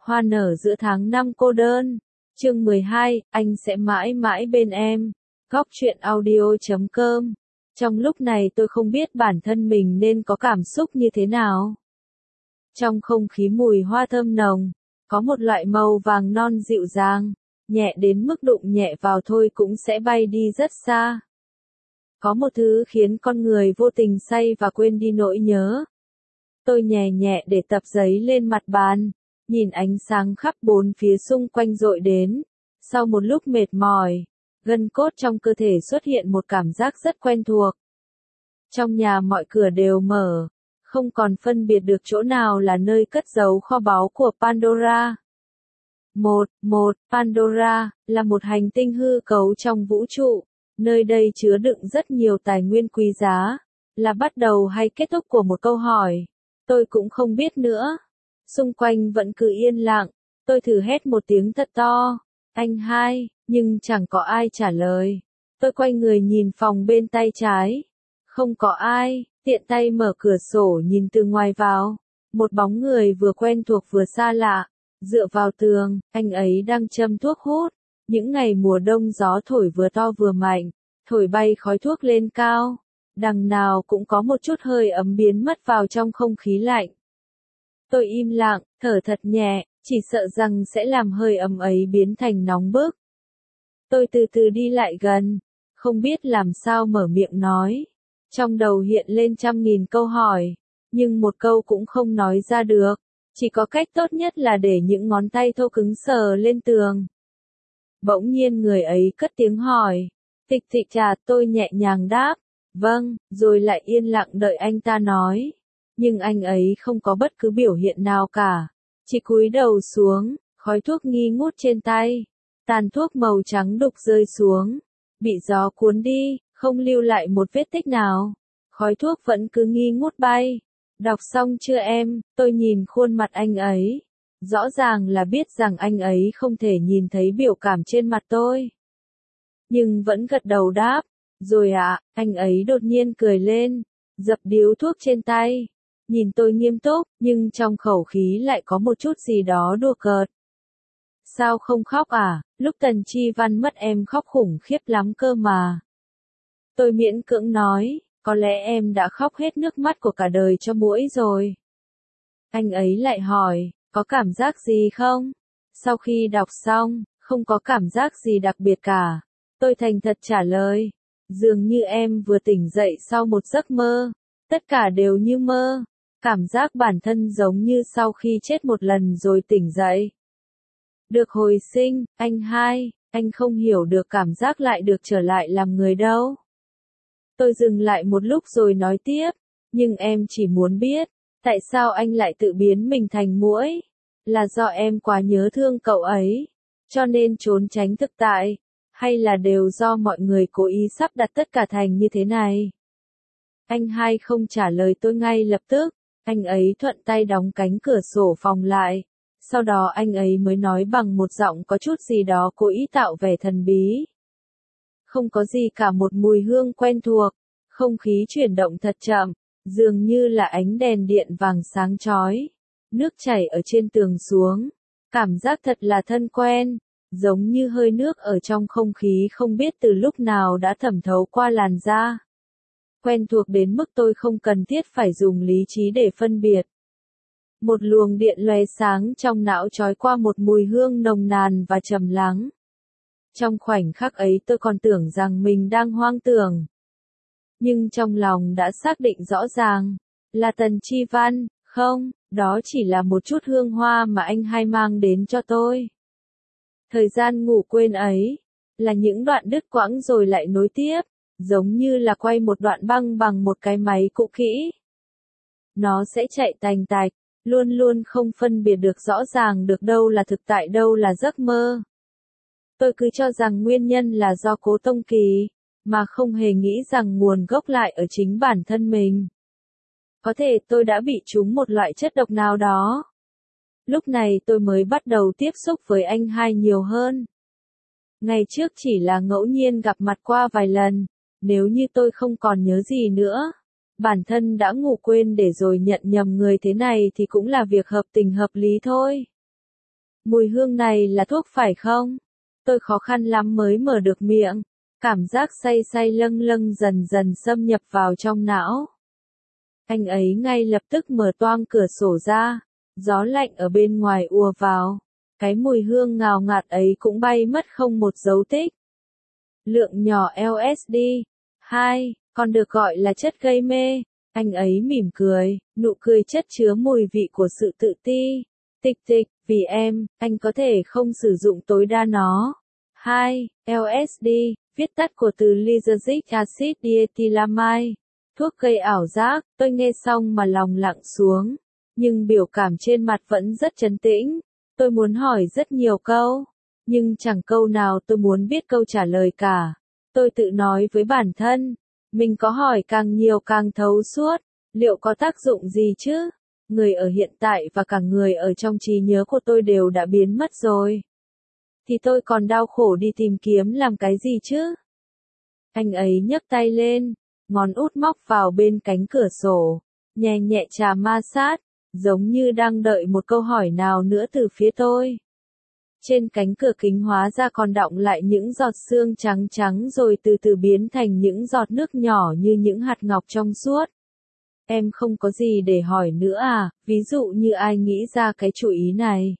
Hoa nở giữa tháng 5 cô đơn. Chương 12, anh sẽ mãi mãi bên em. Góc truyện audio.com. Trong lúc này tôi không biết bản thân mình nên có cảm xúc như thế nào. Trong không khí mùi hoa thơm nồng, có một loại màu vàng non dịu dàng, nhẹ đến mức đụng nhẹ vào thôi cũng sẽ bay đi rất xa. Có một thứ khiến con người vô tình say và quên đi nỗi nhớ. Tôi nhẹ nhẹ để tập giấy lên mặt bàn, nhìn ánh sáng khắp bốn phía xung quanh dội đến. Sau một lúc mệt mỏi, gân cốt trong cơ thể xuất hiện một cảm giác rất quen thuộc. Trong nhà mọi cửa đều mở, không còn phân biệt được chỗ nào là nơi cất giấu kho báu của Pandora. Pandora là một hành tinh hư cấu trong vũ trụ, nơi đây chứa đựng rất nhiều tài nguyên quý giá. Là bắt đầu hay kết thúc của một câu hỏi, tôi cũng không biết nữa. Xung quanh vẫn cứ yên lặng, tôi thử hét một tiếng thật to, anh hai, nhưng chẳng có ai trả lời. Tôi quay người nhìn phòng bên tay trái, không có ai, tiện tay mở cửa sổ nhìn từ ngoài vào. Một bóng người vừa quen thuộc vừa xa lạ, dựa vào tường, anh ấy đang châm thuốc hút. Những ngày mùa đông gió thổi vừa to vừa mạnh, thổi bay khói thuốc lên cao. Đằng nào cũng có một chút hơi ấm biến mất vào trong không khí lạnh. Tôi im lặng, thở thật nhẹ, chỉ sợ rằng sẽ làm hơi ấm ấy biến thành nóng bức. Tôi từ từ đi lại gần, không biết làm sao mở miệng nói. Trong đầu hiện lên trăm nghìn câu hỏi, nhưng một câu cũng không nói ra được. Chỉ có cách tốt nhất là để những ngón tay thô cứng sờ lên tường. Bỗng nhiên người ấy cất tiếng hỏi. Tịch tịch trà, tôi nhẹ nhàng đáp. Vâng, rồi lại yên lặng đợi anh ta nói. Nhưng anh ấy không có bất cứ biểu hiện nào cả. Chỉ cúi đầu xuống, khói thuốc nghi ngút trên tay. Tàn thuốc màu trắng đục rơi xuống. Bị gió cuốn đi, không lưu lại một vết tích nào. Khói thuốc vẫn cứ nghi ngút bay. Đọc xong chưa em? Tôi nhìn khuôn mặt anh ấy. Rõ ràng là biết rằng anh ấy không thể nhìn thấy biểu cảm trên mặt tôi. Nhưng vẫn gật đầu đáp. Rồi ạ, anh ấy đột nhiên cười lên, dập điếu thuốc trên tay. Nhìn tôi nghiêm túc, nhưng trong khẩu khí lại có một chút gì đó đùa cợt. Sao không khóc à? Lúc Tần Chi Văn mất em khóc khủng khiếp lắm cơ mà. Tôi miễn cưỡng nói, có lẽ em đã khóc hết nước mắt của cả đời cho muỗi rồi. Anh ấy lại hỏi, có cảm giác gì không? Sau khi đọc xong, không có cảm giác gì đặc biệt cả. Tôi thành thật trả lời, dường như em vừa tỉnh dậy sau một giấc mơ. Tất cả đều như mơ. Cảm giác bản thân giống như sau khi chết một lần rồi tỉnh dậy. Được hồi sinh, anh hai, anh không hiểu được cảm giác lại được trở lại làm người đâu. Tôi dừng lại một lúc rồi nói tiếp, nhưng em chỉ muốn biết, tại sao anh lại tự biến mình thành muỗi? Là do em quá nhớ thương cậu ấy, cho nên trốn tránh thực tại, hay là đều do mọi người cố ý sắp đặt tất cả thành như thế này? Anh hai không trả lời tôi ngay lập tức, anh ấy thuận tay đóng cánh cửa sổ phòng lại. Sau đó anh ấy mới nói bằng một giọng có chút gì đó cố ý tạo vẻ thần bí. Không có gì cả, một mùi hương quen thuộc, không khí chuyển động thật chậm, dường như là ánh đèn điện vàng sáng chói. Nước chảy ở trên tường xuống, cảm giác thật là thân quen, giống như hơi nước ở trong không khí không biết từ lúc nào đã thẩm thấu qua làn da. Quen thuộc đến mức tôi không cần thiết phải dùng lý trí để phân biệt. Một luồng điện lóe sáng trong não trói qua một mùi hương nồng nàn và trầm lắng. Trong khoảnh khắc ấy tôi còn tưởng rằng mình đang hoang tưởng. Nhưng trong lòng đã xác định rõ ràng, là Tần Chi Văn, không, đó chỉ là một chút hương hoa mà anh hai mang đến cho tôi. Thời gian ngủ quên ấy, là những đoạn đứt quãng rồi lại nối tiếp, giống như là quay một đoạn băng bằng một cái máy cũ kỹ. Nó sẽ chạy tành tạch, luôn luôn không phân biệt được rõ ràng được đâu là thực tại đâu là giấc mơ. Tôi cứ cho rằng nguyên nhân là do Cố Tông Kỳ, mà không hề nghĩ rằng nguồn gốc lại ở chính bản thân mình. Có thể tôi đã bị trúng một loại chất độc nào đó. Lúc này tôi mới bắt đầu tiếp xúc với anh hai nhiều hơn. Ngày trước chỉ là ngẫu nhiên gặp mặt qua vài lần, nếu như tôi không còn nhớ gì nữa. Bản thân đã ngủ quên để rồi nhận nhầm người thế này thì cũng là việc hợp tình hợp lý thôi. Mùi hương này là thuốc phải không? Tôi khó khăn lắm mới mở được miệng. Cảm giác say say lâng lâng dần dần xâm nhập vào trong não. Anh ấy ngay lập tức mở toang cửa sổ ra. Gió lạnh ở bên ngoài ùa vào. Cái mùi hương ngào ngạt ấy cũng bay mất không một dấu tích. Lượng nhỏ LSD. 2, còn được gọi là chất gây mê. Anh ấy mỉm cười, nụ cười chất chứa mùi vị của sự tự ti. Tịch tịch, vì em, anh có thể không sử dụng tối đa nó. 2. LSD, viết tắt của từ lysergic acid diethylamide. Thuốc gây ảo giác, tôi nghe xong mà lòng lặng xuống. Nhưng biểu cảm trên mặt vẫn rất trấn tĩnh. Tôi muốn hỏi rất nhiều câu. Nhưng chẳng câu nào tôi muốn biết câu trả lời cả. Tôi tự nói với bản thân. Mình có hỏi càng nhiều càng thấu suốt. Liệu có tác dụng gì chứ? Người ở hiện tại và cả người ở trong trí nhớ của tôi đều đã biến mất rồi. Thì tôi còn đau khổ đi tìm kiếm làm cái gì chứ? Anh ấy nhấc tay lên, ngón út móc vào bên cánh cửa sổ, nhẹ nhẹ chà ma sát, giống như đang đợi một câu hỏi nào nữa từ phía tôi. Trên cánh cửa kính hóa ra còn đọng lại những giọt sương trắng trắng rồi từ từ biến thành những giọt nước nhỏ như những hạt ngọc trong suốt. Em không có gì để hỏi nữa à, ví dụ như ai nghĩ ra cái chủ ý này?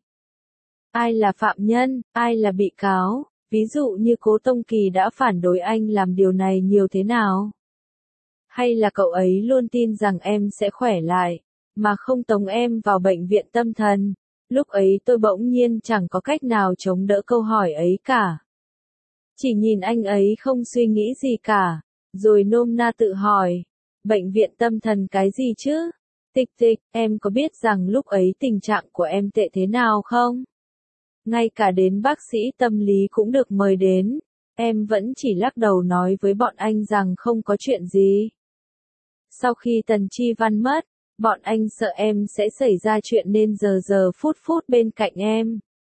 Ai là phạm nhân, ai là bị cáo, ví dụ như Cố Tông Kỳ đã phản đối anh làm điều này nhiều thế nào? Hay là cậu ấy luôn tin rằng em sẽ khỏe lại, mà không tống em vào bệnh viện tâm thần? Lúc ấy tôi bỗng nhiên chẳng có cách nào chống đỡ câu hỏi ấy cả. Chỉ nhìn anh ấy không suy nghĩ gì cả, rồi nôm na tự hỏi. Bệnh viện tâm thần cái gì chứ? Tịch tịch, em có biết rằng lúc ấy tình trạng của em tệ thế nào không? Ngay cả đến bác sĩ tâm lý cũng được mời đến. Em vẫn chỉ lắc đầu nói với bọn anh rằng không có chuyện gì. Sau khi Tần Chi Văn mất, bọn anh sợ em sẽ xảy ra chuyện nên giờ giờ phút phút bên cạnh em.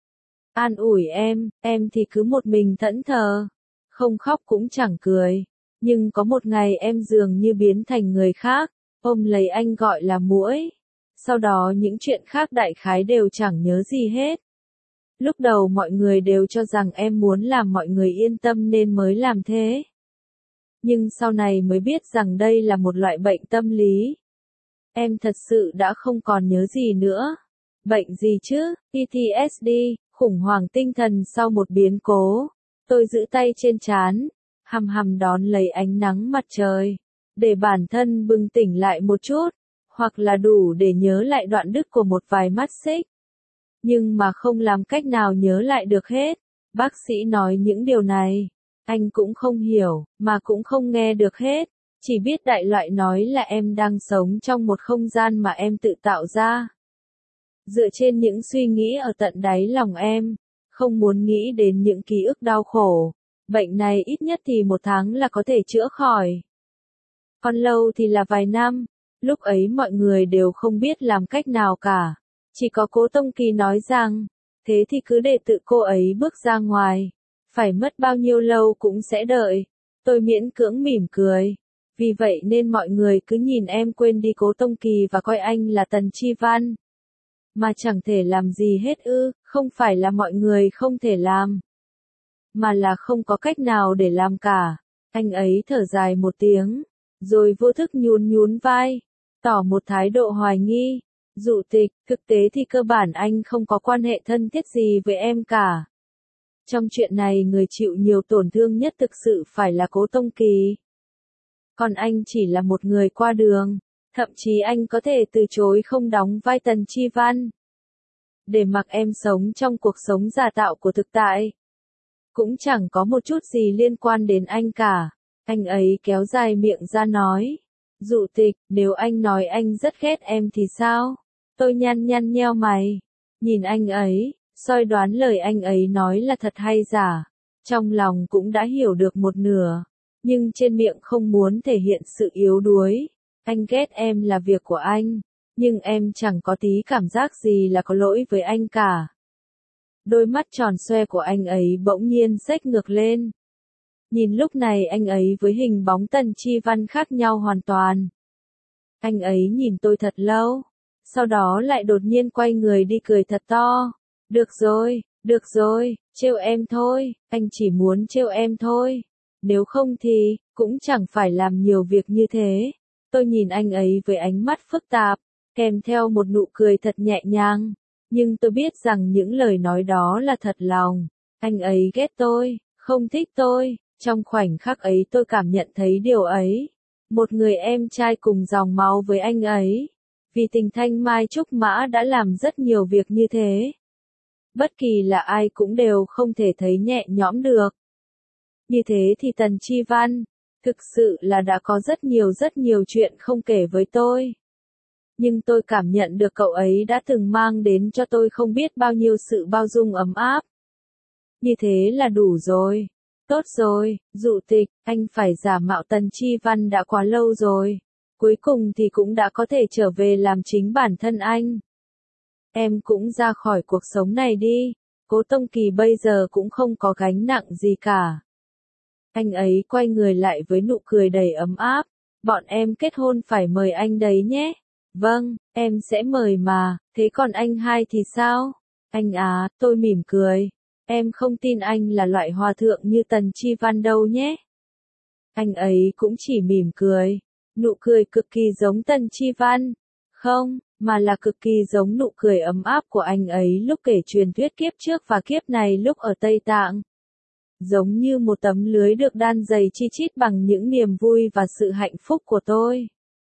An ủi em thì cứ một mình thẫn thờ. Không khóc cũng chẳng cười. Nhưng có một ngày em dường như biến thành người khác, ôm lấy anh gọi là muỗi. Sau đó những chuyện khác đại khái đều chẳng nhớ gì hết. Lúc đầu mọi người đều cho rằng em muốn làm mọi người yên tâm nên mới làm thế. Nhưng sau này mới biết rằng đây là một loại bệnh tâm lý. Em thật sự đã không còn nhớ gì nữa. Bệnh gì chứ? PTSD, khủng hoảng tinh thần sau một biến cố. Tôi giữ tay trên trán, hằm hằm đón lấy ánh nắng mặt trời, để bản thân bừng tỉnh lại một chút, hoặc là đủ để nhớ lại đoạn đứt của một vài mắt xích. Nhưng mà không làm cách nào nhớ lại được hết. Bác sĩ nói những điều này, anh cũng không hiểu, mà cũng không nghe được hết. Chỉ biết đại loại nói là em đang sống trong một không gian mà em tự tạo ra. Dựa trên những suy nghĩ ở tận đáy lòng em, không muốn nghĩ đến những ký ức đau khổ. Bệnh này ít nhất thì 1 tháng là có thể chữa khỏi. Còn lâu thì là vài năm. Lúc ấy mọi người đều không biết làm cách nào cả. Chỉ có Cố Tông Kỳ nói rằng, thế thì cứ để tự cô ấy bước ra ngoài. Phải mất bao nhiêu lâu cũng sẽ đợi. Tôi miễn cưỡng mỉm cười. Vì vậy nên mọi người cứ nhìn em quên đi Cố Tông Kỳ và coi anh là Tần Chi Văn. Mà chẳng thể làm gì hết ư, không phải là mọi người không thể làm. Mà là không có cách nào để làm cả. Anh ấy thở dài một tiếng, rồi vô thức nhún nhún vai, tỏ một thái độ hoài nghi. Dụ tịch, thực tế thì cơ bản anh không có quan hệ thân thiết gì với em cả. Trong chuyện này người chịu nhiều tổn thương nhất thực sự phải là Cố Tông Kỳ. Còn anh chỉ là một người qua đường, thậm chí anh có thể từ chối không đóng vai Tần Chi Văn. Để mặc em sống trong cuộc sống giả tạo của thực tại. Cũng chẳng có một chút gì liên quan đến anh cả. Anh ấy kéo dài miệng ra nói. Dụ tịch, nếu anh nói anh rất ghét em thì sao? Tôi nhăn nhăn nheo mày. Nhìn anh ấy, soi đoán lời anh ấy nói là thật hay giả. Trong lòng cũng đã hiểu được một nửa. Nhưng trên miệng không muốn thể hiện sự yếu đuối. Anh ghét em là việc của anh. Nhưng em chẳng có tí cảm giác gì là có lỗi với anh cả. Đôi mắt tròn xoe của anh ấy bỗng nhiên xếch ngược lên. Nhìn lúc này anh ấy với hình bóng Tần Chi Văn khác nhau hoàn toàn. Anh ấy nhìn tôi thật lâu. Sau đó lại đột nhiên quay người đi cười thật to. được rồi, trêu em thôi, anh chỉ muốn trêu em thôi. Nếu không thì, cũng chẳng phải làm nhiều việc như thế. Tôi nhìn anh ấy với ánh mắt phức tạp, kèm theo một nụ cười thật nhẹ nhàng. Nhưng tôi biết rằng những lời nói đó là thật lòng. Anh ấy ghét tôi, không thích tôi. Trong khoảnh khắc ấy tôi cảm nhận thấy điều ấy. Một người em trai cùng dòng máu với anh ấy. Vì tình thanh mai trúc mã đã làm rất nhiều việc như thế. Bất kỳ là ai cũng đều không thể thấy nhẹ nhõm được. Như thế thì Tần Chi Văn, thực sự là đã có rất nhiều chuyện không kể với tôi. Nhưng tôi cảm nhận được cậu ấy đã từng mang đến cho tôi không biết bao nhiêu sự bao dung ấm áp. Như thế là đủ rồi. Tốt rồi, Dụ Tịch, anh phải giả mạo Tần Chi Văn đã quá lâu rồi. Cuối cùng thì cũng đã có thể trở về làm chính bản thân anh. Em cũng ra khỏi cuộc sống này đi. Cố Tông Kỳ bây giờ cũng không có gánh nặng gì cả. Anh ấy quay người lại với nụ cười đầy ấm áp. Bọn em kết hôn phải mời anh đấy nhé. Vâng, em sẽ mời mà, thế còn anh hai thì sao? Anh à, tôi mỉm cười. Em không tin anh là loại hòa thượng như Tần Chi Văn đâu nhé. Anh ấy cũng chỉ mỉm cười. Nụ cười cực kỳ giống Tần Chi Văn. Không, mà là cực kỳ giống nụ cười ấm áp của anh ấy lúc kể truyền thuyết kiếp trước và kiếp này lúc ở Tây Tạng. Giống như một tấm lưới được đan dày chi chít bằng những niềm vui và sự hạnh phúc của tôi.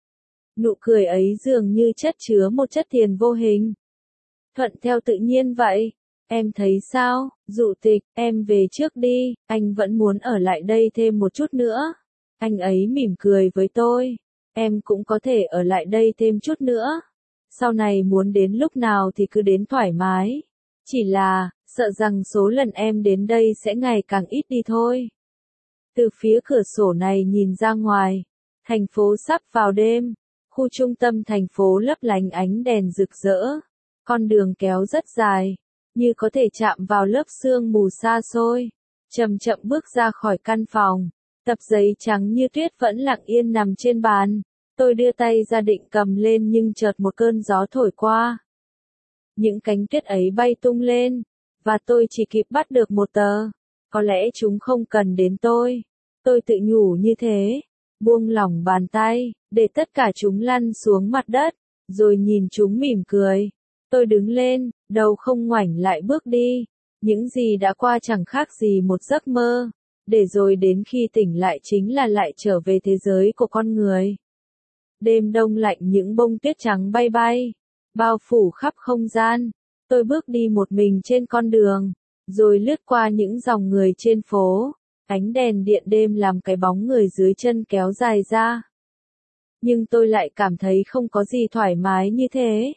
Nụ cười ấy dường như chất chứa một chất thiền vô hình. Thuận theo tự nhiên vậy. Em thấy sao, Dụ Tịch, em về trước đi, anh vẫn muốn ở lại đây thêm một chút nữa. Anh ấy mỉm cười với tôi. Em cũng có thể ở lại đây thêm chút nữa. Sau này muốn đến lúc nào thì cứ đến thoải mái. Chỉ là, sợ rằng số lần em đến đây sẽ ngày càng ít đi thôi. Từ phía cửa sổ này nhìn ra ngoài, thành phố sắp vào đêm. Khu trung tâm thành phố lấp lánh ánh đèn rực rỡ. Con đường kéo rất dài, như có thể chạm vào lớp sương mù xa xôi. Chậm chậm bước ra khỏi căn phòng, tập giấy trắng như tuyết vẫn lặng yên nằm trên bàn. Tôi đưa tay ra định cầm lên nhưng chợt một cơn gió thổi qua. Những cánh tuyết ấy bay tung lên, và tôi chỉ kịp bắt được một tờ. Có lẽ chúng không cần đến tôi. Tôi tự nhủ như thế, buông lỏng bàn tay, để tất cả chúng lăn xuống mặt đất, rồi nhìn chúng mỉm cười. Tôi đứng lên, đầu không ngoảnh lại bước đi. Những gì đã qua chẳng khác gì một giấc mơ, để rồi đến khi tỉnh lại chính là lại trở về thế giới của con người. Đêm đông lạnh những bông tuyết trắng bay bay, bao phủ khắp không gian. Tôi bước đi một mình trên con đường, rồi lướt qua những dòng người trên phố. Ánh đèn điện đêm làm cái bóng người dưới chân kéo dài ra. Nhưng tôi lại cảm thấy không có gì thoải mái như thế.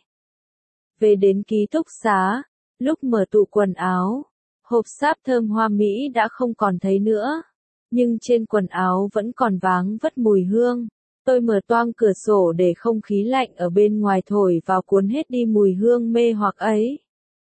Về đến ký túc xá, lúc mở tủ quần áo, hộp sáp thơm hoa mỹ đã không còn thấy nữa. Nhưng trên quần áo vẫn còn váng vất mùi hương. Tôi mở toang cửa sổ để không khí lạnh ở bên ngoài thổi vào cuốn hết đi mùi hương mê hoặc ấy.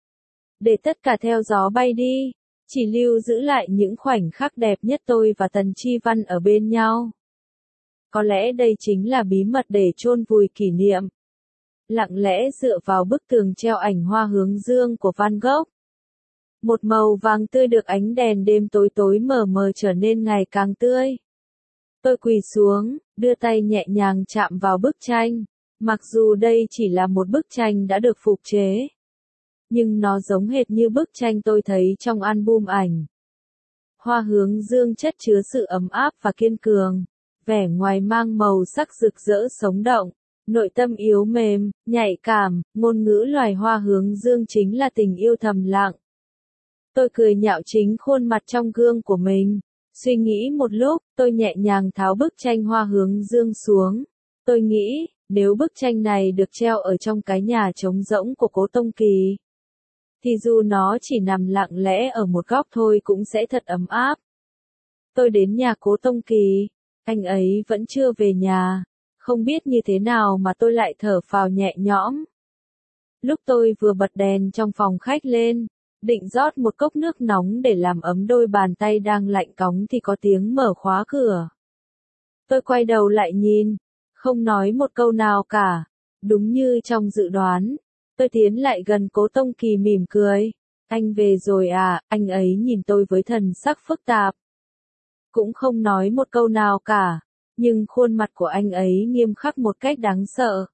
Để tất cả theo gió bay đi, chỉ lưu giữ lại những khoảnh khắc đẹp nhất tôi và Tần Chi Văn ở bên nhau. Có lẽ đây chính là bí mật để chôn vùi kỷ niệm. Lặng lẽ dựa vào bức tường treo ảnh hoa hướng dương của Van Gogh. Một màu vàng tươi được ánh đèn đêm tối tối mờ mờ trở nên ngày càng tươi. Tôi quỳ xuống, đưa tay nhẹ nhàng chạm vào bức tranh. Mặc dù đây chỉ là một bức tranh đã được phục chế, nhưng nó giống hệt như bức tranh tôi thấy trong album ảnh. Hoa hướng dương chất chứa sự ấm áp và kiên cường, vẻ ngoài mang màu sắc rực rỡ sống động, nội tâm yếu mềm, nhạy cảm. Ngôn ngữ loài hoa hướng dương chính là tình yêu thầm lặng. Tôi cười nhạo chính khuôn mặt trong gương của mình. Suy nghĩ một lúc, tôi nhẹ nhàng tháo bức tranh hoa hướng dương xuống. Tôi nghĩ, nếu bức tranh này được treo ở trong cái nhà trống rỗng của Cố Tông Kỳ, thì dù nó chỉ nằm lặng lẽ ở một góc thôi cũng sẽ thật ấm áp. Tôi đến nhà Cố Tông Kỳ, anh ấy vẫn chưa về nhà. Không biết như thế nào mà tôi lại thở phào nhẹ nhõm. Lúc tôi vừa bật đèn trong phòng khách lên, định rót một cốc nước nóng để làm ấm đôi bàn tay đang lạnh cóng thì có tiếng mở khóa cửa. Tôi quay đầu lại nhìn, không nói một câu nào cả. Đúng như trong dự đoán, tôi tiến lại gần Cố Tông Kỳ mỉm cười. Anh về rồi à, anh ấy nhìn tôi với thần sắc phức tạp. Cũng không nói một câu nào cả, nhưng khuôn mặt của anh ấy nghiêm khắc một cách đáng sợ.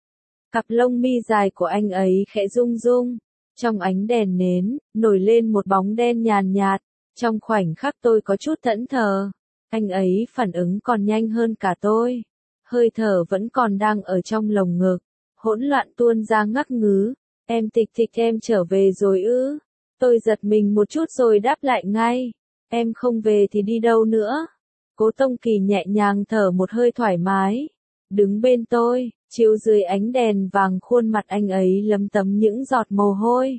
Cặp lông mi dài của anh ấy khẽ rung rung, trong ánh đèn nến, nổi lên một bóng đen nhàn nhạt, trong khoảnh khắc tôi có chút thẫn thờ. Anh ấy phản ứng còn nhanh hơn cả tôi. Hơi thở vẫn còn đang ở trong lồng ngực, hỗn loạn tuôn ra ngắc ngứ. Em Tịch em trở về rồi ư? Tôi giật mình một chút rồi đáp lại ngay. Em không về thì đi đâu nữa? Cố Tông Kỳ nhẹ nhàng thở một hơi thoải mái, đứng bên tôi, chiếu dưới ánh đèn vàng khuôn mặt anh ấy lấm tấm những giọt mồ hôi.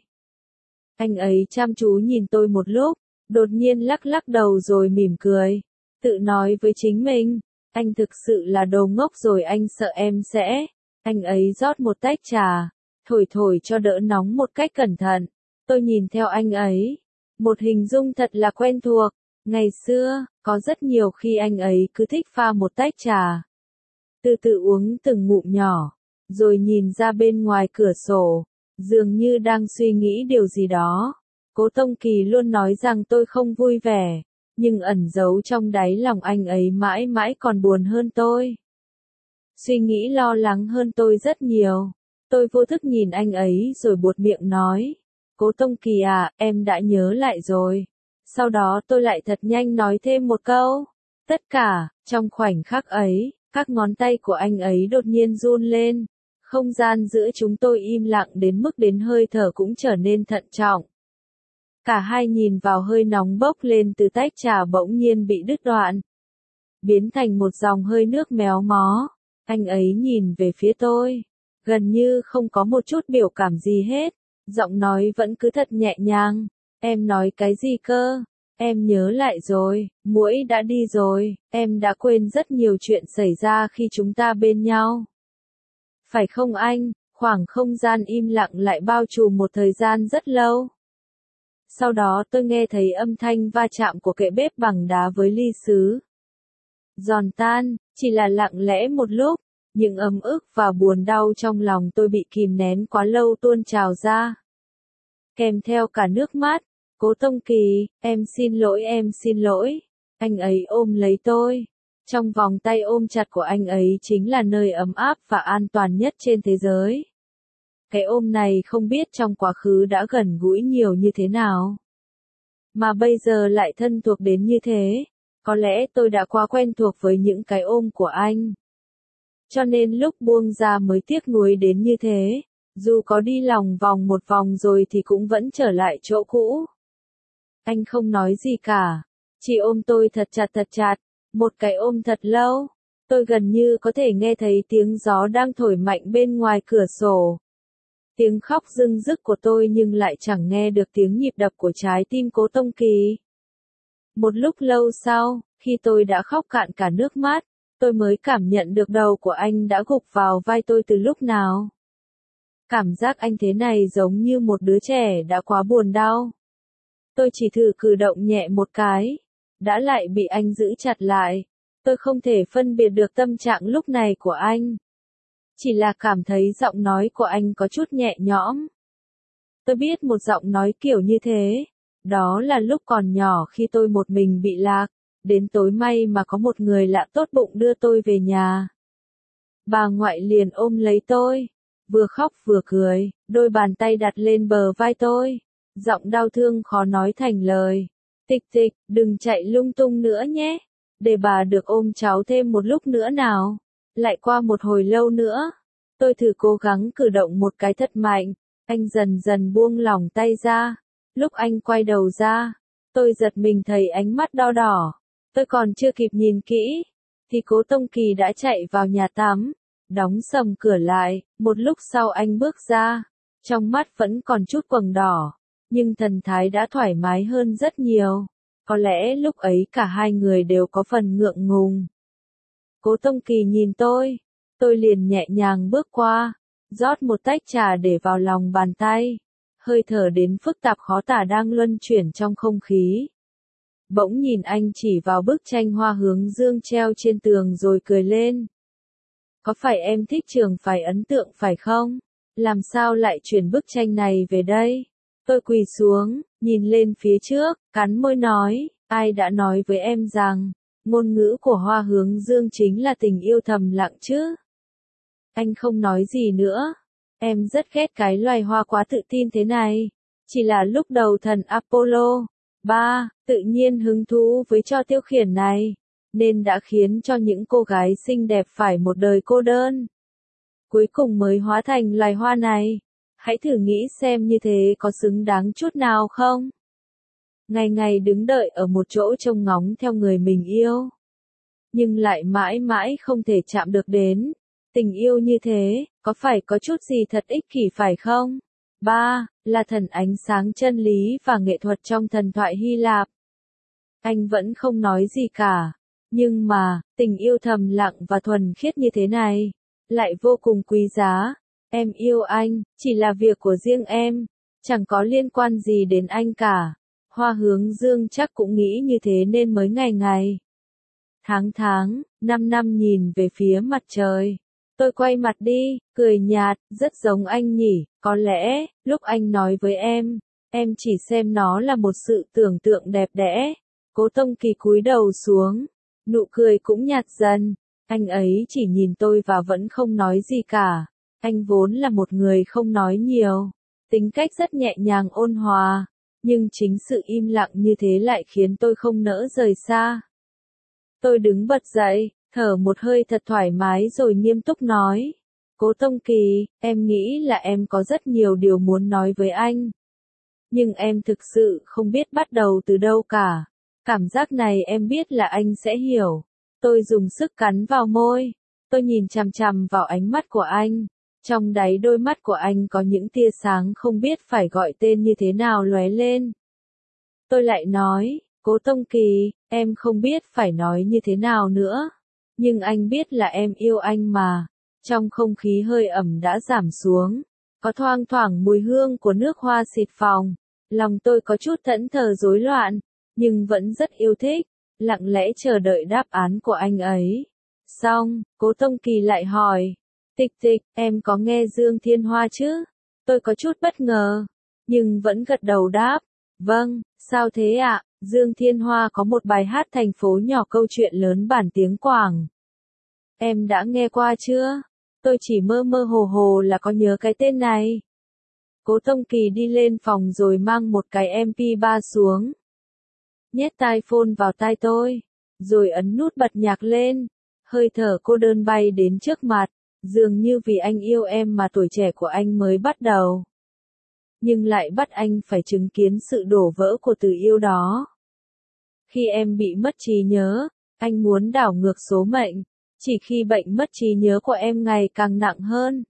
Anh ấy chăm chú nhìn tôi một lúc, đột nhiên lắc lắc đầu rồi mỉm cười, tự nói với chính mình, anh thực sự là đồ ngốc rồi, anh sợ em sẽ. Anh ấy rót một tách trà, thổi thổi cho đỡ nóng một cách cẩn thận. Tôi nhìn theo anh ấy, một hình dung thật là quen thuộc. Ngày xưa, có rất nhiều khi anh ấy cứ thích pha một tách trà, từ từ uống từng ngụm nhỏ, rồi nhìn ra bên ngoài cửa sổ, dường như đang suy nghĩ điều gì đó. Cố Tông Kỳ luôn nói rằng tôi không vui vẻ, nhưng ẩn giấu trong đáy lòng anh ấy mãi mãi còn buồn hơn tôi. Suy nghĩ lo lắng hơn tôi rất nhiều. Tôi vô thức nhìn anh ấy rồi buột miệng nói, Cố Tông Kỳ à, em đã nhớ lại rồi. Sau đó tôi lại thật nhanh nói thêm một câu. Tất cả, trong khoảnh khắc ấy, các ngón tay của anh ấy đột nhiên run lên. Không gian giữa chúng tôi im lặng đến mức đến hơi thở cũng trở nên thận trọng. Cả hai nhìn vào hơi nóng bốc lên từ tách trà bỗng nhiên bị đứt đoạn, biến thành một dòng hơi nước méo mó. Anh ấy nhìn về phía tôi, gần như không có một chút biểu cảm gì hết, giọng nói vẫn cứ thật nhẹ nhàng. Em nói cái gì cơ? Em nhớ lại rồi, muỗi đã đi rồi, em đã quên rất nhiều chuyện xảy ra khi chúng ta bên nhau. Phải không anh? Khoảng không gian im lặng lại bao trùm một thời gian rất lâu. Sau đó tôi nghe thấy âm thanh va chạm của kệ bếp bằng đá với ly sứ. Giòn tan, chỉ là lặng lẽ một lúc, những ấm ức và buồn đau trong lòng tôi bị kìm nén quá lâu tuôn trào ra. Kèm theo cả nước mắt. Cố Tông Kỳ, em xin lỗi em xin lỗi. Anh ấy ôm lấy tôi. Trong vòng tay ôm chặt của anh ấy chính là nơi ấm áp và an toàn nhất trên thế giới. Cái ôm này không biết trong quá khứ đã gần gũi nhiều như thế nào, mà bây giờ lại thân thuộc đến như thế. Có lẽ tôi đã quá quen thuộc với những cái ôm của anh, cho nên lúc buông ra mới tiếc nuối đến như thế. Dù có đi lòng vòng một vòng rồi thì cũng vẫn trở lại chỗ cũ. Anh không nói gì cả, chỉ ôm tôi thật chặt, một cái ôm thật lâu. Tôi gần như có thể nghe thấy tiếng gió đang thổi mạnh bên ngoài cửa sổ. Tiếng khóc rưng rức của tôi nhưng lại chẳng nghe được tiếng nhịp đập của trái tim Cố Tông Kỳ. Một lúc lâu sau, khi tôi đã khóc cạn cả nước mắt, tôi mới cảm nhận được đầu của anh đã gục vào vai tôi từ lúc nào. Cảm giác anh thế này giống như một đứa trẻ đã quá buồn đau. Tôi chỉ thử cử động nhẹ một cái, đã lại bị anh giữ chặt lại. Tôi không thể phân biệt được tâm trạng lúc này của anh. Chỉ là cảm thấy giọng nói của anh có chút nhẹ nhõm. Tôi biết một giọng nói kiểu như thế. Đó là lúc còn nhỏ khi tôi một mình bị lạc. Đến tối may mà có một người lạ tốt bụng đưa tôi về nhà. Bà ngoại liền ôm lấy tôi, vừa khóc vừa cười, đôi bàn tay đặt lên bờ vai tôi. Giọng đau thương khó nói thành lời. Tịch, đừng chạy lung tung nữa nhé. Để bà được ôm cháu thêm một lúc nữa nào. Lại qua một hồi lâu nữa. Tôi thử cố gắng cử động một cái thật mạnh. Anh dần dần buông lỏng tay ra. Lúc anh quay đầu ra, tôi giật mình thấy ánh mắt đau đỏ. Tôi còn chưa kịp nhìn kỹ, thì Cố Tông Kỳ đã chạy vào nhà tắm, đóng sầm cửa lại. Một lúc sau anh bước ra, trong mắt vẫn còn chút quầng đỏ, nhưng thần thái đã thoải mái hơn rất nhiều. Có lẽ lúc ấy cả hai người đều có phần ngượng ngùng. Cố Tông Kỳ nhìn tôi liền nhẹ nhàng bước qua, rót một tách trà để vào lòng bàn tay. Hơi thở đến phức tạp khó tả đang luân chuyển trong không khí. Bỗng nhìn anh chỉ vào bức tranh hoa hướng dương treo trên tường rồi cười lên. Có phải em thích Trường Phái ấn tượng phải không? Làm sao lại chuyển bức tranh này về đây? Tôi quỳ xuống, nhìn lên phía trước, cắn môi nói, ai đã nói với em rằng, ngôn ngữ của Hoa Hướng Dương chính là tình yêu thầm lặng chứ? Anh không nói gì nữa. Em rất ghét cái loài hoa quá tự tin thế này. Chỉ là lúc đầu thần Apollo 3 tự nhiên hứng thú với trò tiêu khiển này, nên đã khiến cho những cô gái xinh đẹp phải một đời cô đơn. Cuối cùng mới hóa thành loài hoa này. Hãy thử nghĩ xem như thế có xứng đáng chút nào không? Ngày ngày đứng đợi ở một chỗ trông ngóng theo người mình yêu, nhưng lại mãi mãi không thể chạm được đến. Tình yêu như thế, có phải có chút gì thật ích kỷ phải không? 3. Là thần ánh sáng chân lý và nghệ thuật trong thần thoại Hy Lạp. Anh vẫn không nói gì cả. Nhưng mà, tình yêu thầm lặng và thuần khiết như thế này, lại vô cùng quý giá. Em yêu anh, chỉ là việc của riêng em, chẳng có liên quan gì đến anh cả. Hoa Hướng Dương chắc cũng nghĩ như thế nên mới ngày ngày, tháng, năm nhìn về phía mặt trời. Tôi quay mặt đi, cười nhạt, rất giống anh nhỉ, có lẽ, lúc anh nói với em chỉ xem nó là một sự tưởng tượng đẹp đẽ. Cố Tông Kỳ cúi đầu xuống, nụ cười cũng nhạt dần, anh ấy chỉ nhìn tôi và vẫn không nói gì cả. Anh vốn là một người không nói nhiều, tính cách rất nhẹ nhàng ôn hòa, nhưng chính sự im lặng như thế lại khiến tôi không nỡ rời xa. Tôi đứng bật dậy, thở một hơi thật thoải mái rồi nghiêm túc nói. Cố Tông Kỳ, em nghĩ là em có rất nhiều điều muốn nói với anh. Nhưng em thực sự không biết bắt đầu từ đâu cả. Cảm giác này em biết là anh sẽ hiểu. Tôi dùng sức cắn vào môi. Tôi nhìn chằm chằm vào ánh mắt của anh. Trong đáy đôi mắt của anh có những tia sáng không biết phải gọi tên như thế nào lóe lên. Tôi lại nói, Cố Tông Kỳ, em không biết phải nói như thế nào nữa. Nhưng anh biết là em yêu anh mà. Trong không khí hơi ẩm đã giảm xuống. Có thoang thoảng mùi hương của nước hoa xịt phòng. Lòng tôi có chút thẫn thờ rối loạn, nhưng vẫn rất yêu thích, lặng lẽ chờ đợi đáp án của anh ấy. Xong, Cố Tông Kỳ lại hỏi, Tịch Tịch, em có nghe Dương Thiên Hoa chứ? Tôi có chút bất ngờ, nhưng vẫn gật đầu đáp, vâng, sao thế ạ? Dương Thiên Hoa có một bài hát Thành phố nhỏ câu chuyện lớn bản tiếng Quảng. Em đã nghe qua chưa? Tôi chỉ mơ mơ hồ hồ là có nhớ cái tên này. Cố Tông Kỳ đi lên phòng rồi mang một cái MP3 xuống. Nhét tai phone vào tai tôi, rồi ấn nút bật nhạc lên. Hơi thở cô đơn bay đến trước mặt, dường như vì anh yêu em mà tuổi trẻ của anh mới bắt đầu. Nhưng lại bắt anh phải chứng kiến sự đổ vỡ của từ yêu đó. Khi em bị mất trí nhớ, anh muốn đảo ngược số mệnh. Chỉ khi bệnh mất trí nhớ của em ngày càng nặng hơn,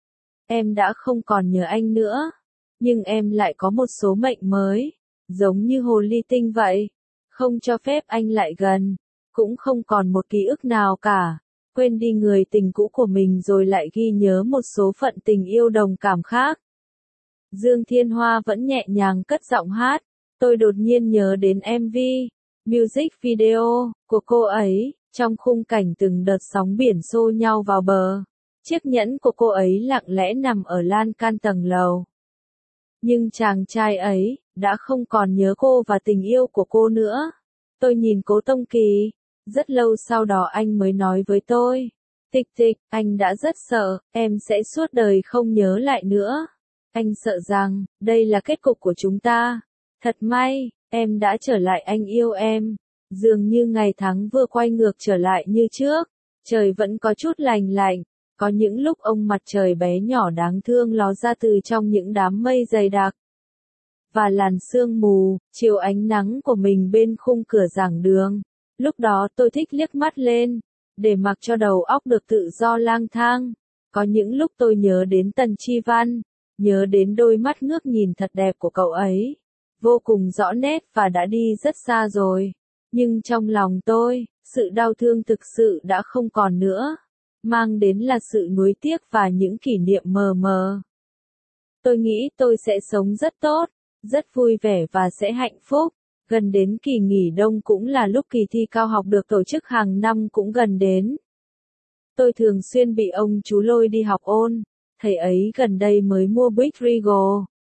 em đã không còn nhớ anh nữa. Nhưng em lại có một số mệnh mới, giống như hồ ly tinh vậy. Không cho phép anh lại gần, cũng không còn một ký ức nào cả. Quên đi người tình cũ của mình rồi lại ghi nhớ một số phận tình yêu đồng cảm khác. Dương Thiên Hoa vẫn nhẹ nhàng cất giọng hát. Tôi đột nhiên nhớ đến MV, music video, của cô ấy. Trong khung cảnh từng đợt sóng biển xô nhau vào bờ, chiếc nhẫn của cô ấy lặng lẽ nằm ở lan can tầng lầu. Nhưng chàng trai ấy, đã không còn nhớ cô và tình yêu của cô nữa. Tôi nhìn Cố Tông Kỳ, rất lâu sau đó anh mới nói với tôi. Tịch Tịch, anh đã rất sợ, em sẽ suốt đời không nhớ lại nữa. Anh sợ rằng, đây là kết cục của chúng ta. Thật may, em đã trở lại anh yêu em. Dường như ngày tháng vừa quay ngược trở lại như trước, trời vẫn có chút lành lạnh, có những lúc ông mặt trời bé nhỏ đáng thương ló ra từ trong những đám mây dày đặc. Và làn sương mù, chiếu ánh nắng của mình bên khung cửa giảng đường. Lúc đó tôi thích liếc mắt lên, để mặc cho đầu óc được tự do lang thang. Có những lúc tôi nhớ đến Tần Chi Văn, nhớ đến đôi mắt ngước nhìn thật đẹp của cậu ấy. Vô cùng rõ nét và đã đi rất xa rồi. Nhưng trong lòng tôi, sự đau thương thực sự đã không còn nữa. Mang đến là sự nuối tiếc và những kỷ niệm mờ mờ. Tôi nghĩ tôi sẽ sống rất tốt, rất vui vẻ và sẽ hạnh phúc. Gần đến kỳ nghỉ đông cũng là lúc kỳ thi cao học được tổ chức hàng năm cũng gần đến. Tôi thường xuyên bị ông chú lôi đi học ôn. Thầy ấy gần đây mới mua Big Regal,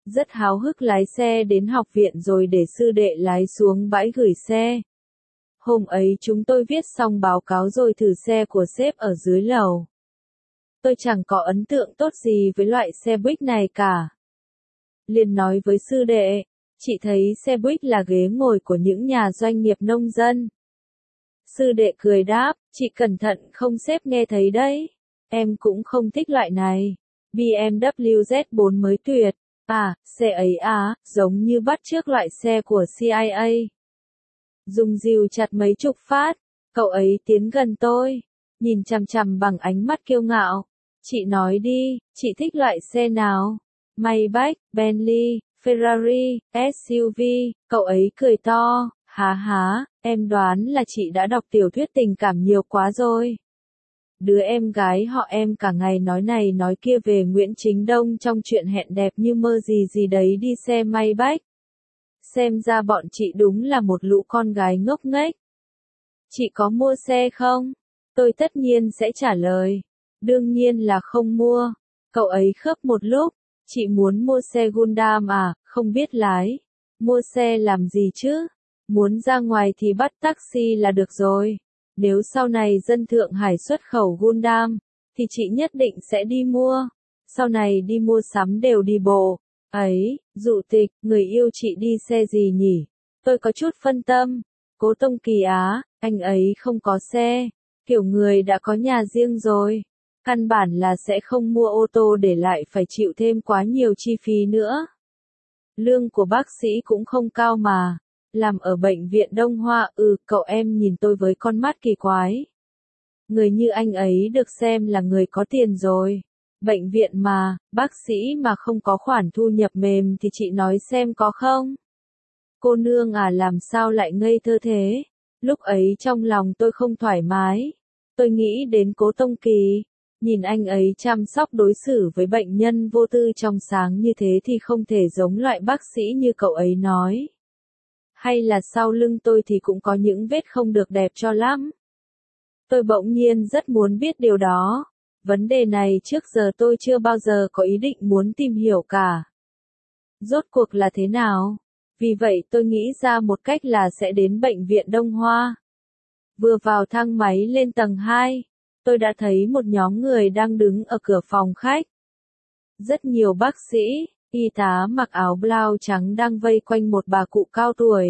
Rất háo hức lái xe đến học viện rồi để sư đệ lái xuống bãi gửi xe. Hôm ấy chúng tôi viết xong báo cáo rồi thử xe của sếp ở dưới lầu. Tôi chẳng có ấn tượng tốt gì với loại xe buýt này cả. Liền nói với sư đệ, chị thấy xe buýt là ghế ngồi của những nhà doanh nghiệp nông dân. Sư đệ cười đáp, chị cẩn thận không sếp nghe thấy đấy. Em cũng không thích loại này. BMW Z4 mới tuyệt. À, xe ấy à, giống như bắt chước loại xe của CIA. Dùng dìu chặt mấy chục phát, cậu ấy tiến gần tôi, nhìn chằm chằm bằng ánh mắt kiêu ngạo. Chị nói đi, chị thích loại xe nào? Maybach, Bentley, Ferrari, SUV, cậu ấy cười to, há há, em đoán là chị đã đọc tiểu thuyết tình cảm nhiều quá rồi. Đứa em gái họ em cả ngày nói này nói kia về Nguyễn Chính Đông trong chuyện hẹn đẹp như mơ gì gì đấy đi xe Maybach. Xem ra bọn chị đúng là một lũ con gái ngốc nghếch. Chị có mua xe không? Tôi tất nhiên sẽ trả lời. Đương nhiên là không mua. Cậu ấy khớp một lúc. Chị muốn mua xe Gundam à, không biết lái. Mua xe làm gì chứ? Muốn ra ngoài thì bắt taxi là được rồi. Nếu sau này dân Thượng Hải xuất khẩu Gundam, thì chị nhất định sẽ đi mua. Sau này đi mua sắm đều đi bộ. Ấy, Dụ Tịch, người yêu chị đi xe gì nhỉ? Tôi có chút phân tâm. Cố Tông Kỳ á, anh ấy không có xe. Kiểu người đã có nhà riêng rồi. Căn bản là sẽ không mua ô tô để lại phải chịu thêm quá nhiều chi phí nữa. Lương của bác sĩ cũng không cao mà. Làm ở bệnh viện Đông Hoa, cậu em nhìn tôi với con mắt kỳ quái. Người như anh ấy được xem là người có tiền rồi. Bệnh viện mà, bác sĩ mà không có khoản thu nhập mềm thì chị nói xem có không? Cô nương à, làm sao lại ngây thơ thế? Lúc ấy trong lòng tôi không thoải mái. Tôi nghĩ đến Cố Tông Kỳ. Nhìn anh ấy chăm sóc đối xử với bệnh nhân vô tư trong sáng như thế thì không thể giống loại bác sĩ như cậu ấy nói. Hay là sau lưng tôi thì cũng có những vết không được đẹp cho lắm. Tôi bỗng nhiên rất muốn biết điều đó. Vấn đề này trước giờ tôi chưa bao giờ có ý định muốn tìm hiểu cả. Rốt cuộc là thế nào? Vì vậy tôi nghĩ ra một cách là sẽ đến bệnh viện Đông Hoa. Vừa vào thang máy lên tầng 2, tôi đã thấy một nhóm người đang đứng ở cửa phòng khách. Rất nhiều bác sĩ, y tá mặc áo blau trắng đang vây quanh một bà cụ cao tuổi.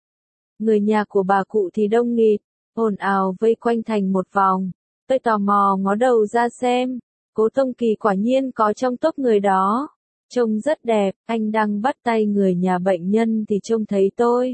Người nhà của bà cụ thì đông nghịt, ồn ào vây quanh thành một vòng. Tôi tò mò ngó đầu ra xem, Cố Tông Kỳ quả nhiên có trong tốp người đó. Trông rất đẹp, anh đang bắt tay người nhà bệnh nhân thì trông thấy tôi.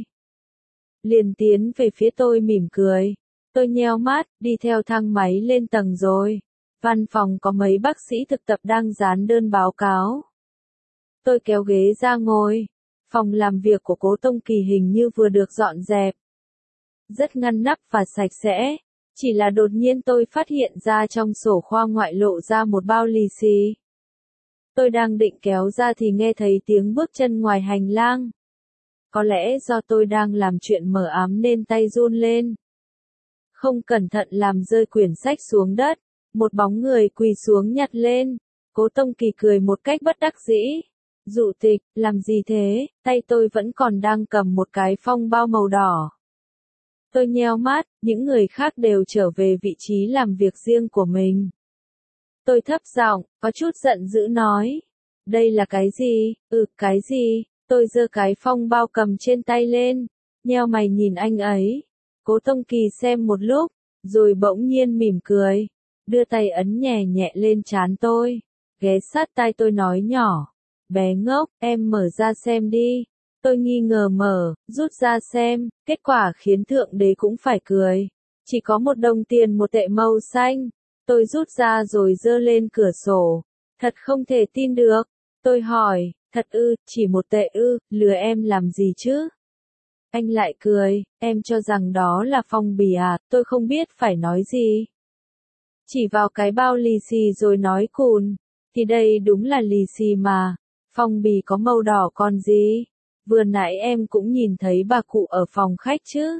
Liền tiến về phía tôi mỉm cười. Tôi nheo mắt, đi theo thang máy lên tầng rồi. Văn phòng có mấy bác sĩ thực tập đang dán đơn báo cáo. Tôi kéo ghế ra ngồi. Phòng làm việc của Cố Tông Kỳ hình như vừa được dọn dẹp. Rất ngăn nắp và sạch sẽ. Chỉ là đột nhiên tôi phát hiện ra trong sổ khoa ngoại lộ ra một bao lì xì. Tôi đang định kéo ra thì nghe thấy tiếng bước chân ngoài hành lang. Có lẽ do tôi đang làm chuyện mờ ám nên tay run lên. Không cẩn thận làm rơi quyển sách xuống đất. Một bóng người quỳ xuống nhặt lên. Cố Tông Kỳ cười một cách bất đắc dĩ. Dụ Tịch, làm gì thế? Tay tôi vẫn còn đang cầm một cái phong bao màu đỏ. Tôi nheo mắt, những người khác đều trở về vị trí làm việc riêng của mình. Tôi thấp giọng, có chút giận dữ nói. Đây là cái gì? Cái gì? Tôi giơ cái phong bao cầm trên tay lên. Nheo mày nhìn anh ấy. Cố Tông Kỳ xem một lúc, rồi bỗng nhiên mỉm cười. Đưa tay ấn nhẹ nhẹ lên trán tôi. Ghé sát tai tôi nói nhỏ. Bé ngốc, em mở ra xem đi. Tôi nghi ngờ mở, rút ra xem, kết quả khiến Thượng Đế cũng phải cười. Chỉ có một đồng tiền một tệ màu xanh. Tôi rút ra rồi giơ lên cửa sổ. Thật không thể tin được. Tôi hỏi, thật ư, chỉ một tệ ư, lừa em làm gì chứ? Anh lại cười, em cho rằng đó là phong bì à, tôi không biết phải nói gì. Chỉ vào cái bao lì xì rồi nói cùn, thì đây đúng là lì xì mà, phong bì có màu đỏ còn gì. Vừa nãy em cũng nhìn thấy bà cụ ở phòng khách chứ.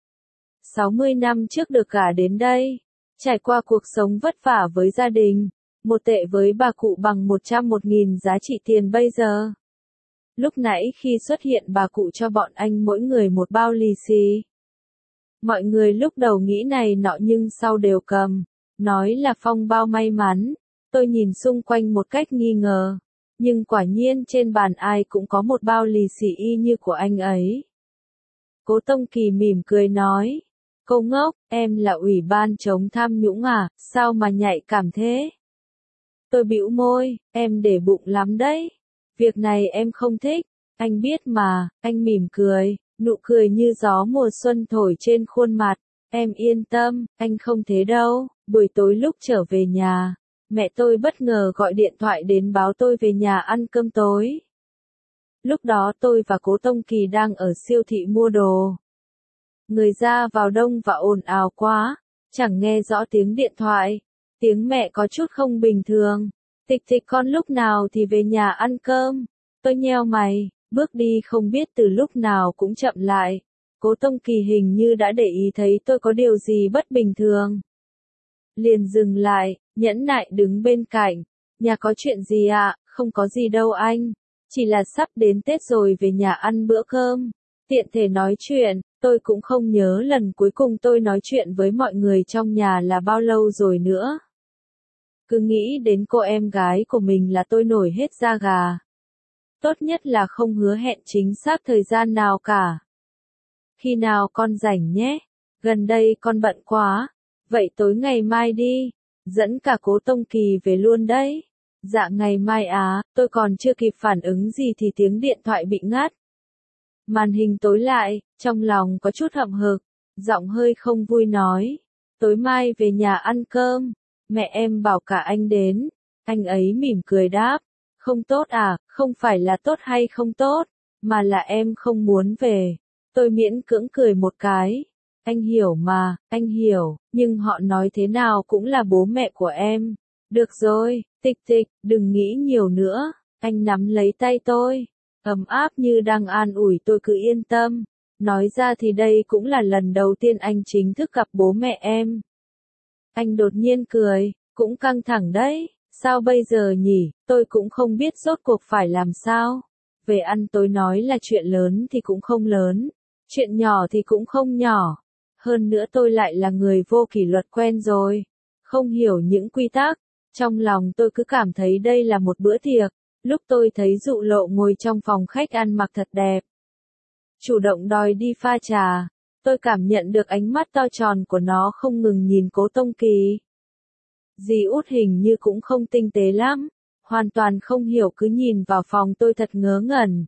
60 năm trước được gả đến đây, trải qua cuộc sống vất vả với gia đình, một tệ với bà cụ bằng 101.000 giá trị tiền bây giờ. Lúc nãy khi xuất hiện bà cụ cho bọn anh mỗi người một bao lì xì. Mọi người lúc đầu nghĩ này nọ nhưng sau đều cầm, nói là phong bao may mắn. Tôi nhìn xung quanh một cách nghi ngờ, nhưng quả nhiên trên bàn ai cũng có một bao lì xì y như của anh ấy. Cố Tông Kỳ mỉm cười nói, cô ngốc, em là ủy ban chống tham nhũng à, sao mà nhạy cảm thế? Tôi bĩu môi, em để bụng lắm đấy. Việc này em không thích, anh biết mà, anh mỉm cười, nụ cười như gió mùa xuân thổi trên khuôn mặt. Em yên tâm, anh không thế đâu. Buổi tối lúc trở về nhà, mẹ tôi bất ngờ gọi điện thoại đến báo tôi về nhà ăn cơm tối. Lúc đó tôi và Cố Tông Kỳ đang ở siêu thị mua đồ. Người ra vào đông và ồn ào quá, chẳng nghe rõ tiếng điện thoại. Tiếng mẹ có chút không bình thường. Tịch Tịch con lúc nào thì về nhà ăn cơm. Tôi nheo mày, bước đi không biết từ lúc nào cũng chậm lại. Cố Tông Kỳ hình như đã để ý thấy tôi có điều gì bất bình thường. Liền dừng lại, nhẫn nại đứng bên cạnh. Nhà có chuyện gì ạ? Không có gì đâu anh. Chỉ là sắp đến Tết rồi về nhà ăn bữa cơm. Tiện thể nói chuyện, tôi cũng không nhớ lần cuối cùng tôi nói chuyện với mọi người trong nhà là bao lâu rồi nữa. Cứ nghĩ đến cô em gái của mình là tôi nổi hết da gà. Tốt nhất là không hứa hẹn chính xác thời gian nào cả. Khi nào con rảnh nhé? Gần đây con bận quá. Vậy tối ngày mai đi. Dẫn cả Cố Tông Kỳ về luôn đấy. Dạ ngày mai á, tôi còn chưa kịp phản ứng gì thì tiếng điện thoại bị ngắt. Màn hình tối lại, trong lòng có chút hậm hực, giọng hơi không vui nói. Tối mai về nhà ăn cơm, mẹ em bảo cả anh đến. Anh ấy mỉm cười đáp. Không tốt à, không phải là tốt hay không tốt, mà là em không muốn về. Tôi miễn cưỡng cười một cái. Anh hiểu mà, anh hiểu, nhưng họ nói thế nào cũng là bố mẹ của em. Được rồi, Tịch Tịch, đừng nghĩ nhiều nữa. Anh nắm lấy tay tôi, ấm áp như đang an ủi tôi cứ yên tâm. Nói ra thì đây cũng là lần đầu tiên anh chính thức gặp bố mẹ em. Anh đột nhiên cười, cũng căng thẳng đấy. Sao bây giờ nhỉ, tôi cũng không biết rốt cuộc phải làm sao. Về ăn tối nói là chuyện lớn thì cũng không lớn, chuyện nhỏ thì cũng không nhỏ. Hơn nữa tôi lại là người vô kỷ luật quen rồi, không hiểu những quy tắc. Trong lòng tôi cứ cảm thấy đây là một bữa tiệc. Lúc tôi thấy Dụ Lộ ngồi trong phòng khách ăn mặc thật đẹp, chủ động đòi đi pha trà, tôi cảm nhận được ánh mắt to tròn của nó không ngừng nhìn Cố Tông Kỳ. Dì Út hình như cũng không tinh tế lắm, hoàn toàn không hiểu cứ nhìn vào phòng tôi thật ngớ ngẩn.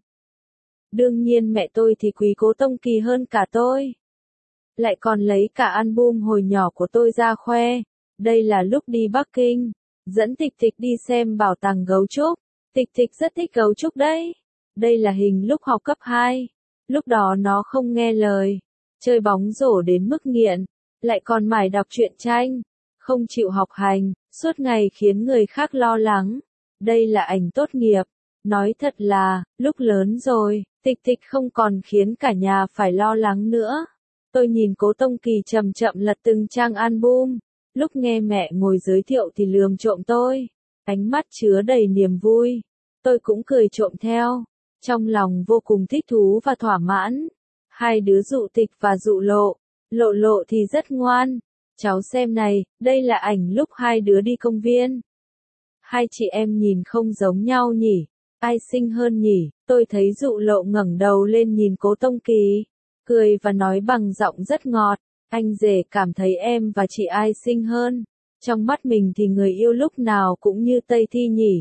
Đương nhiên mẹ tôi thì quý Cố Tông Kỳ hơn cả tôi. Lại còn lấy cả album hồi nhỏ của tôi ra khoe. Đây là lúc đi Bắc Kinh, dẫn Tịch Tịch đi xem bảo tàng gấu trúc. Tịch Tịch rất thích gấu trúc đấy. Đây là hình lúc học cấp 2. Lúc đó nó không nghe lời, chơi bóng rổ đến mức nghiện, lại còn mải đọc truyện tranh, không chịu học hành, suốt ngày khiến người khác lo lắng. Đây là ảnh tốt nghiệp. Nói thật là, lúc lớn rồi, Tịch Tịch không còn khiến cả nhà phải lo lắng nữa. Tôi nhìn Cố Tông Kỳ chậm chậm lật từng trang album. Lúc nghe mẹ ngồi giới thiệu thì lườm trộm tôi. Ánh mắt chứa đầy niềm vui. Tôi cũng cười trộm theo. Trong lòng vô cùng thích thú và thỏa mãn. Hai đứa Dụ Tịch và Dụ Lộ. Lộ Lộ thì rất ngoan. Cháu xem này, đây là ảnh lúc hai đứa đi công viên. Hai chị em nhìn không giống nhau nhỉ? Ai xinh hơn nhỉ? Tôi thấy Dụ Lộ ngẩng đầu lên nhìn Cố Tông Kỳ, cười và nói bằng giọng rất ngọt. Anh rể cảm thấy em và chị ai xinh hơn. Trong mắt mình thì người yêu lúc nào cũng như Tây Thi nhỉ?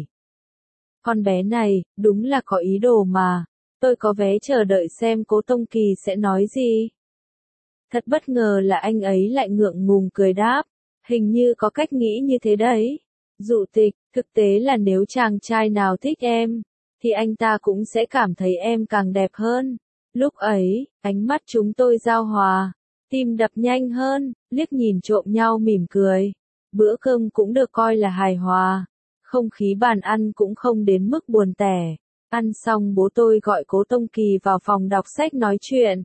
Con bé này, đúng là có ý đồ mà. Tôi có vé chờ đợi xem Cố Tông Kỳ sẽ nói gì. Thật bất ngờ là anh ấy lại ngượng ngùng cười đáp. Hình như có cách nghĩ như thế đấy. Dụ Tịch, thực tế là nếu chàng trai nào thích em, thì anh ta cũng sẽ cảm thấy em càng đẹp hơn. Lúc ấy, ánh mắt chúng tôi giao hòa, tim đập nhanh hơn, liếc nhìn trộm nhau mỉm cười. Bữa cơm cũng được coi là hài hòa. Không khí bàn ăn cũng không đến mức buồn tẻ. Ăn xong bố tôi gọi Cố Tông Kỳ vào phòng đọc sách nói chuyện.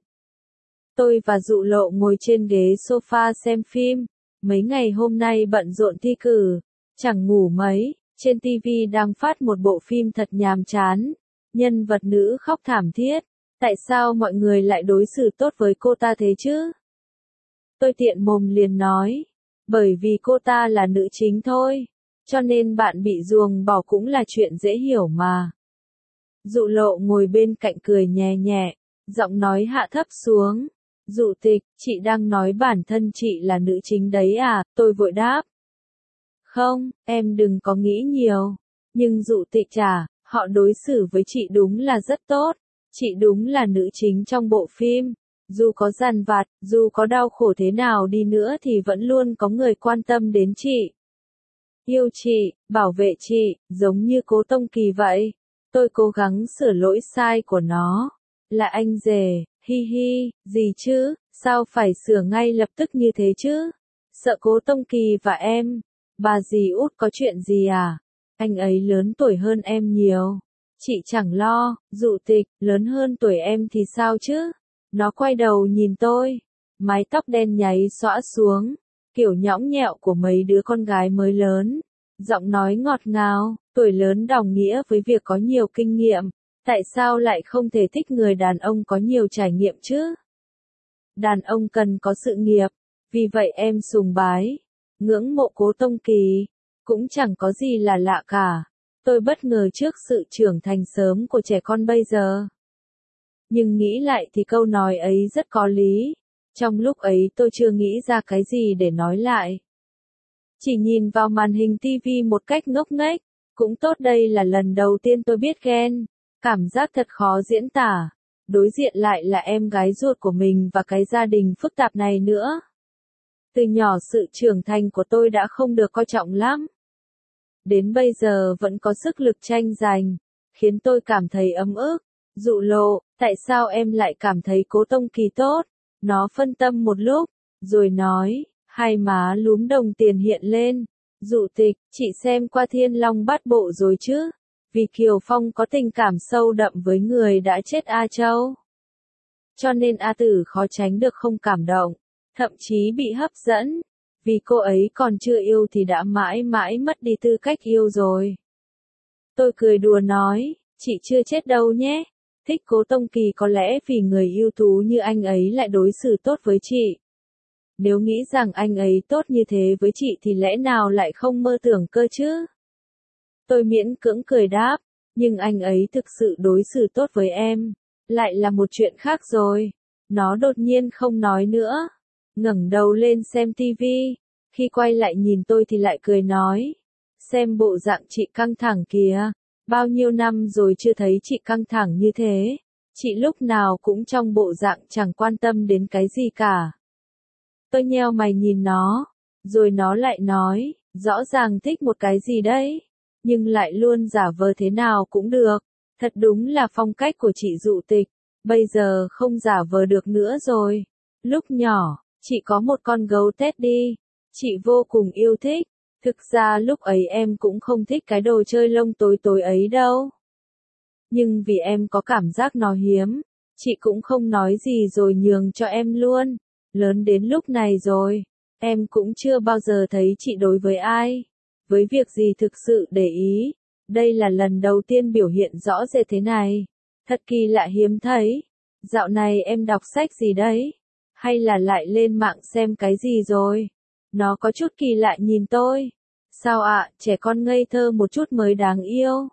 Tôi và Dụ Lộ ngồi trên ghế sofa xem phim. Mấy ngày hôm nay bận rộn thi cử, chẳng ngủ mấy. Trên TV đang phát một bộ phim thật nhàm chán. Nhân vật nữ khóc thảm thiết. Tại sao mọi người lại đối xử tốt với cô ta thế chứ? Tôi tiện mồm liền nói. Bởi vì cô ta là nữ chính thôi. Cho nên bạn bị ruồng bỏ cũng là chuyện dễ hiểu mà. Dụ Lộ ngồi bên cạnh cười nhẹ nhẹ, giọng nói hạ thấp xuống. Dụ Tịch, chị đang nói bản thân chị là nữ chính đấy à? Tôi vội đáp. Không, em đừng có nghĩ nhiều. Nhưng Dụ Tịch à, họ đối xử với chị đúng là rất tốt. Chị đúng là nữ chính trong bộ phim. Dù có dằn vặt, dù có đau khổ thế nào đi nữa thì vẫn luôn có người quan tâm đến chị. Yêu chị, bảo vệ chị, giống như Cố Tông Kỳ vậy. Tôi cố gắng sửa lỗi sai của nó. Là anh rể, hi hi, gì chứ, sao phải sửa ngay lập tức như thế chứ? Sợ Cố Tông Kỳ và em. Bà dì út có chuyện gì à? Anh ấy lớn tuổi hơn em nhiều. Chị chẳng lo. Dụ Tịch, lớn hơn tuổi em thì sao chứ? Nó quay đầu nhìn tôi. Mái tóc đen nháy xõa xuống. Kiểu nhõng nhẽo của mấy đứa con gái mới lớn. Giọng nói ngọt ngào, tuổi lớn đồng nghĩa với việc có nhiều kinh nghiệm. Tại sao lại không thể thích người đàn ông có nhiều trải nghiệm chứ? Đàn ông cần có sự nghiệp. Vì vậy em sùng bái. Ngưỡng mộ Cố Tông Kỳ. Cũng chẳng có gì là lạ cả. Tôi bất ngờ trước sự trưởng thành sớm của trẻ con bây giờ. Nhưng nghĩ lại thì câu nói ấy rất có lý. Trong lúc ấy tôi chưa nghĩ ra cái gì để nói lại. Chỉ nhìn vào màn hình TV một cách ngốc nghếch. Cũng tốt, đây là lần đầu tiên tôi biết ghen. Cảm giác thật khó diễn tả. Đối diện lại là em gái ruột của mình và cái gia đình phức tạp này nữa. Từ nhỏ sự trưởng thành của tôi đã không được coi trọng lắm. Đến bây giờ vẫn có sức lực tranh giành, khiến tôi cảm thấy ấm ức. Dụ Lộ, tại sao em lại cảm thấy Cố Tông Kỳ tốt? Nó phân tâm một lúc, rồi nói, hai má lúm đồng tiền hiện lên. Dụ Tịch, chị xem qua Thiên Long Bát Bộ rồi chứ? Vì Kiều Phong có tình cảm sâu đậm với người đã chết A Châu. Cho nên A Tử khó tránh được không cảm động, thậm chí bị hấp dẫn. Vì cô ấy còn chưa yêu thì đã mãi mãi mất đi tư cách yêu rồi. Tôi cười đùa nói, chị chưa chết đâu nhé. Thích Cố Tông Kỳ có lẽ vì người ưu tú như anh ấy lại đối xử tốt với chị. Nếu nghĩ rằng anh ấy tốt như thế với chị thì lẽ nào lại không mơ tưởng cơ chứ? Tôi miễn cưỡng cười đáp, nhưng anh ấy thực sự đối xử tốt với em. Lại là một chuyện khác rồi. Nó đột nhiên không nói nữa. Ngẩng đầu lên xem tivi. Khi quay lại nhìn tôi thì lại cười nói. Xem bộ dạng chị căng thẳng kìa. Bao nhiêu năm rồi chưa thấy chị căng thẳng như thế. Chị lúc nào cũng trong bộ dạng chẳng quan tâm đến cái gì cả. Tôi nheo mày nhìn nó. Rồi nó lại nói. Rõ ràng thích một cái gì đấy. Nhưng lại luôn giả vờ thế nào cũng được. Thật đúng là phong cách của chị Dụ Tịch. Bây giờ không giả vờ được nữa rồi. Lúc nhỏ, chị có một con gấu Teddy. Chị vô cùng yêu thích. Thực ra lúc ấy em cũng không thích cái đồ chơi lông tối tối ấy đâu. Nhưng vì em có cảm giác nó hiếm, chị cũng không nói gì rồi nhường cho em luôn. Lớn đến lúc này rồi, em cũng chưa bao giờ thấy chị đối với ai, với việc gì thực sự để ý. Đây là lần đầu tiên biểu hiện rõ rệt thế này. Thật kỳ lạ hiếm thấy. Dạo này em đọc sách gì đấy? Hay là lại lên mạng xem cái gì rồi? Nó có chút kỳ lạ nhìn tôi. Sao ạ, trẻ con ngây thơ một chút mới đáng yêu.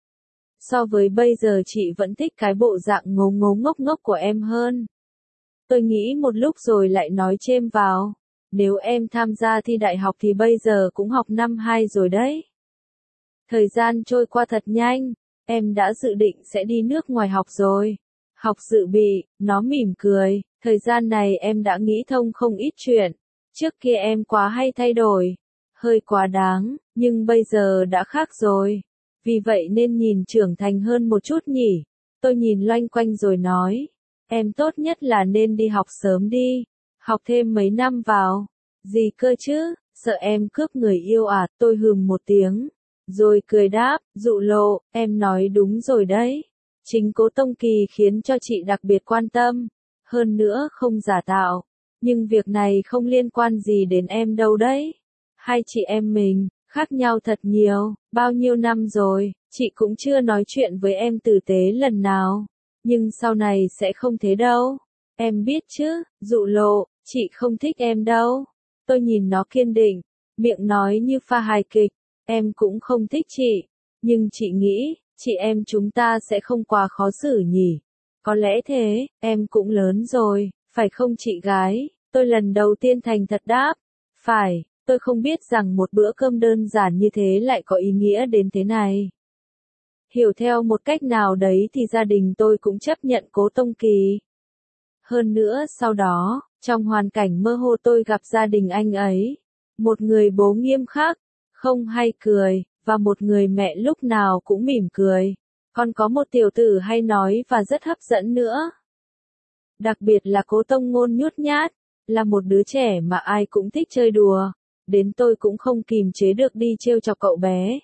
So với bây giờ chị vẫn thích cái bộ dạng ngố ngố ngốc ngốc của em hơn. Tôi nghĩ một lúc rồi lại nói chêm vào. Nếu em tham gia thi đại học thì bây giờ cũng học năm 2 rồi đấy. Thời gian trôi qua thật nhanh. Em đã dự định sẽ đi nước ngoài học rồi. Học dự bị, nó mỉm cười. Thời gian này em đã nghĩ thông không ít chuyện. Trước kia em quá hay thay đổi. Hơi quá đáng, nhưng bây giờ đã khác rồi. Vì vậy nên nhìn trưởng thành hơn một chút nhỉ. Tôi nhìn loanh quanh rồi nói. Em tốt nhất là nên đi học sớm đi. Học thêm mấy năm vào. Gì cơ chứ, sợ em cướp người yêu à? Tôi hừm một tiếng. Rồi cười đáp, Dụ Lộ, em nói đúng rồi đấy. Chính Cố Tông Kỳ khiến cho chị đặc biệt quan tâm. Hơn nữa không giả tạo. Nhưng việc này không liên quan gì đến em đâu đấy. Hai chị em mình, Khác nhau thật nhiều, bao nhiêu năm rồi, chị cũng chưa nói chuyện với em tử tế lần nào. Nhưng sau này sẽ không thế đâu. Em biết chứ, dụ lộ, chị không thích em đâu. Tôi nhìn nó kiên định, miệng nói như pha hài kịch. Em cũng không thích chị. Nhưng chị nghĩ, chị em chúng ta sẽ không quá khó xử nhỉ. Có lẽ thế, em cũng lớn rồi, phải không chị gái? Tôi lần đầu tiên thành thật đáp. Phải, tôi không biết rằng một bữa cơm đơn giản như thế lại có ý nghĩa đến thế này. Hiểu theo một cách nào đấy thì gia đình tôi cũng chấp nhận Cố Tông Kỳ. Hơn nữa sau đó, trong hoàn cảnh mơ hồ tôi gặp gia đình anh ấy. Một người bố nghiêm khắc, không hay cười, và một người mẹ lúc nào cũng mỉm cười. Còn có một tiểu tử hay nói và rất hấp dẫn nữa. Đặc biệt là Cố Tông Ngôn nhút nhát, là một đứa trẻ mà ai cũng thích chơi đùa. Đến tôi cũng không kìm chế được đi trêu chọc cậu bé.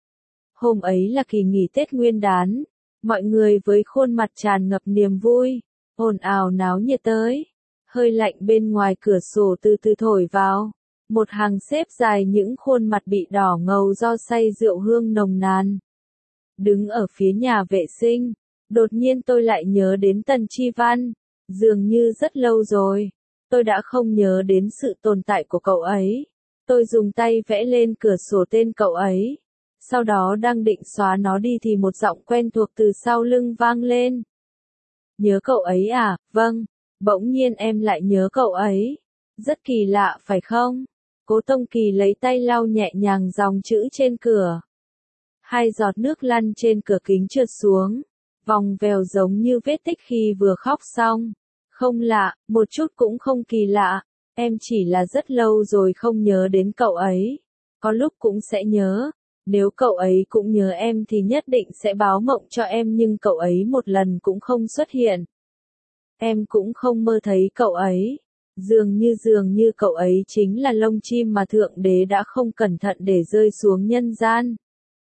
Hôm ấy là kỳ nghỉ Tết Nguyên đán, mọi người với khuôn mặt tràn ngập niềm vui, ồn ào náo nhiệt tới. Hơi lạnh bên ngoài cửa sổ từ từ thổi vào, một hàng xếp dài những khuôn mặt bị đỏ ngầu do say rượu hương nồng nàn. Đứng ở phía nhà vệ sinh, đột nhiên tôi lại nhớ đến Tần Chi Văn, dường như rất lâu rồi, tôi đã không nhớ đến sự tồn tại của cậu ấy. Tôi dùng tay vẽ lên cửa sổ tên cậu ấy. Sau đó đang định xóa nó đi thì một giọng quen thuộc từ sau lưng vang lên. Nhớ cậu ấy à? Vâng. Bỗng nhiên em lại nhớ cậu ấy. Rất kỳ lạ phải không? Cố Tông Kỳ lấy tay lau nhẹ nhàng dòng chữ trên cửa. Hai giọt nước lăn trên cửa kính trượt xuống, vòng vèo giống như vết tích khi vừa khóc xong. Không lạ, một chút cũng không kỳ lạ. Em chỉ là rất lâu rồi không nhớ đến cậu ấy. Có lúc cũng sẽ nhớ. Nếu cậu ấy cũng nhớ em thì nhất định sẽ báo mộng cho em nhưng cậu ấy một lần cũng không xuất hiện. Em cũng không mơ thấy cậu ấy. Dường như cậu ấy chính là lông chim mà Thượng Đế đã không cẩn thận để rơi xuống nhân gian.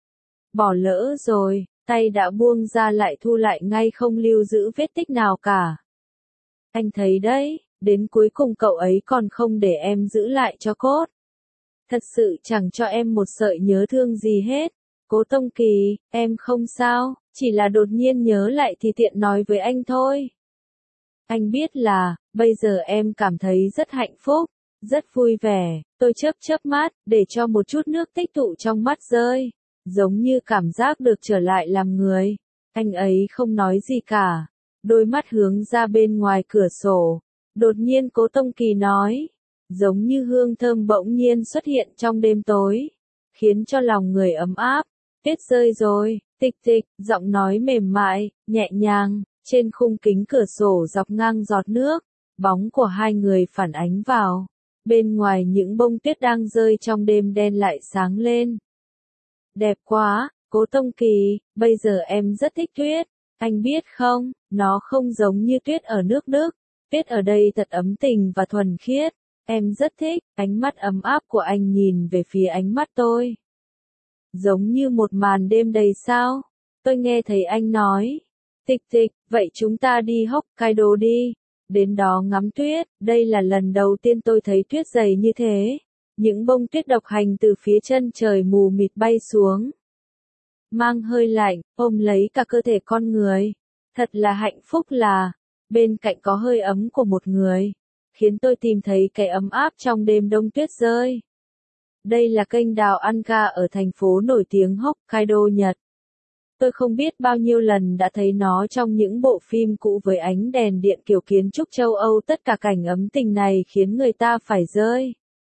Bỏ lỡ rồi, tay đã buông ra lại thu lại ngay không lưu giữ vết tích nào cả. Anh thấy đấy, đến cuối cùng cậu ấy còn không để em giữ lại cho cốt. Thật sự chẳng cho em một sợi nhớ thương gì hết. Cố Tông Kỳ, em không sao, chỉ là đột nhiên nhớ lại thì tiện nói với anh thôi. Anh biết là, bây giờ em cảm thấy rất hạnh phúc, rất vui vẻ. Tôi chớp mắt, để cho một chút nước tích tụ trong mắt rơi. Giống như cảm giác được trở lại làm người. Anh ấy không nói gì cả. Đôi mắt hướng ra bên ngoài cửa sổ. Đột nhiên Cố Tông Kỳ nói. Giống như hương thơm bỗng nhiên xuất hiện trong đêm tối. Khiến cho lòng người ấm áp. Tuyết rơi rồi, tịch tịch, giọng nói mềm mại, nhẹ nhàng. Trên khung kính cửa sổ dọc ngang giọt nước. Bóng của hai người phản ánh vào. Bên ngoài những bông tuyết đang rơi trong đêm đen lại sáng lên. Đẹp quá, Cố Tông Kỳ, bây giờ em rất thích tuyết. Anh biết không, nó không giống như tuyết ở nước Đức. Tuyết ở đây thật ấm tình và thuần khiết. Em rất thích, ánh mắt ấm áp của anh nhìn về phía ánh mắt tôi. Giống như một màn đêm đầy sao. Tôi nghe thấy anh nói. Tịch tịch, vậy chúng ta đi Hokkaido đi. Đến đó ngắm tuyết, đây là lần đầu tiên tôi thấy tuyết dày như thế. Những bông tuyết độc hành từ phía chân trời mù mịt bay xuống. Mang hơi lạnh, ôm lấy cả cơ thể con người. Thật là hạnh phúc là, bên cạnh có hơi ấm của một người. Khiến tôi tìm thấy cái ấm áp trong đêm đông tuyết rơi. Đây là kênh đào Anga ở thành phố nổi tiếng Hokkaido, Nhật. Tôi không biết bao nhiêu lần đã thấy nó trong những bộ phim cũ với ánh đèn điện kiểu kiến trúc châu Âu. Tất cả cảnh ấm tình này khiến người ta phải rơi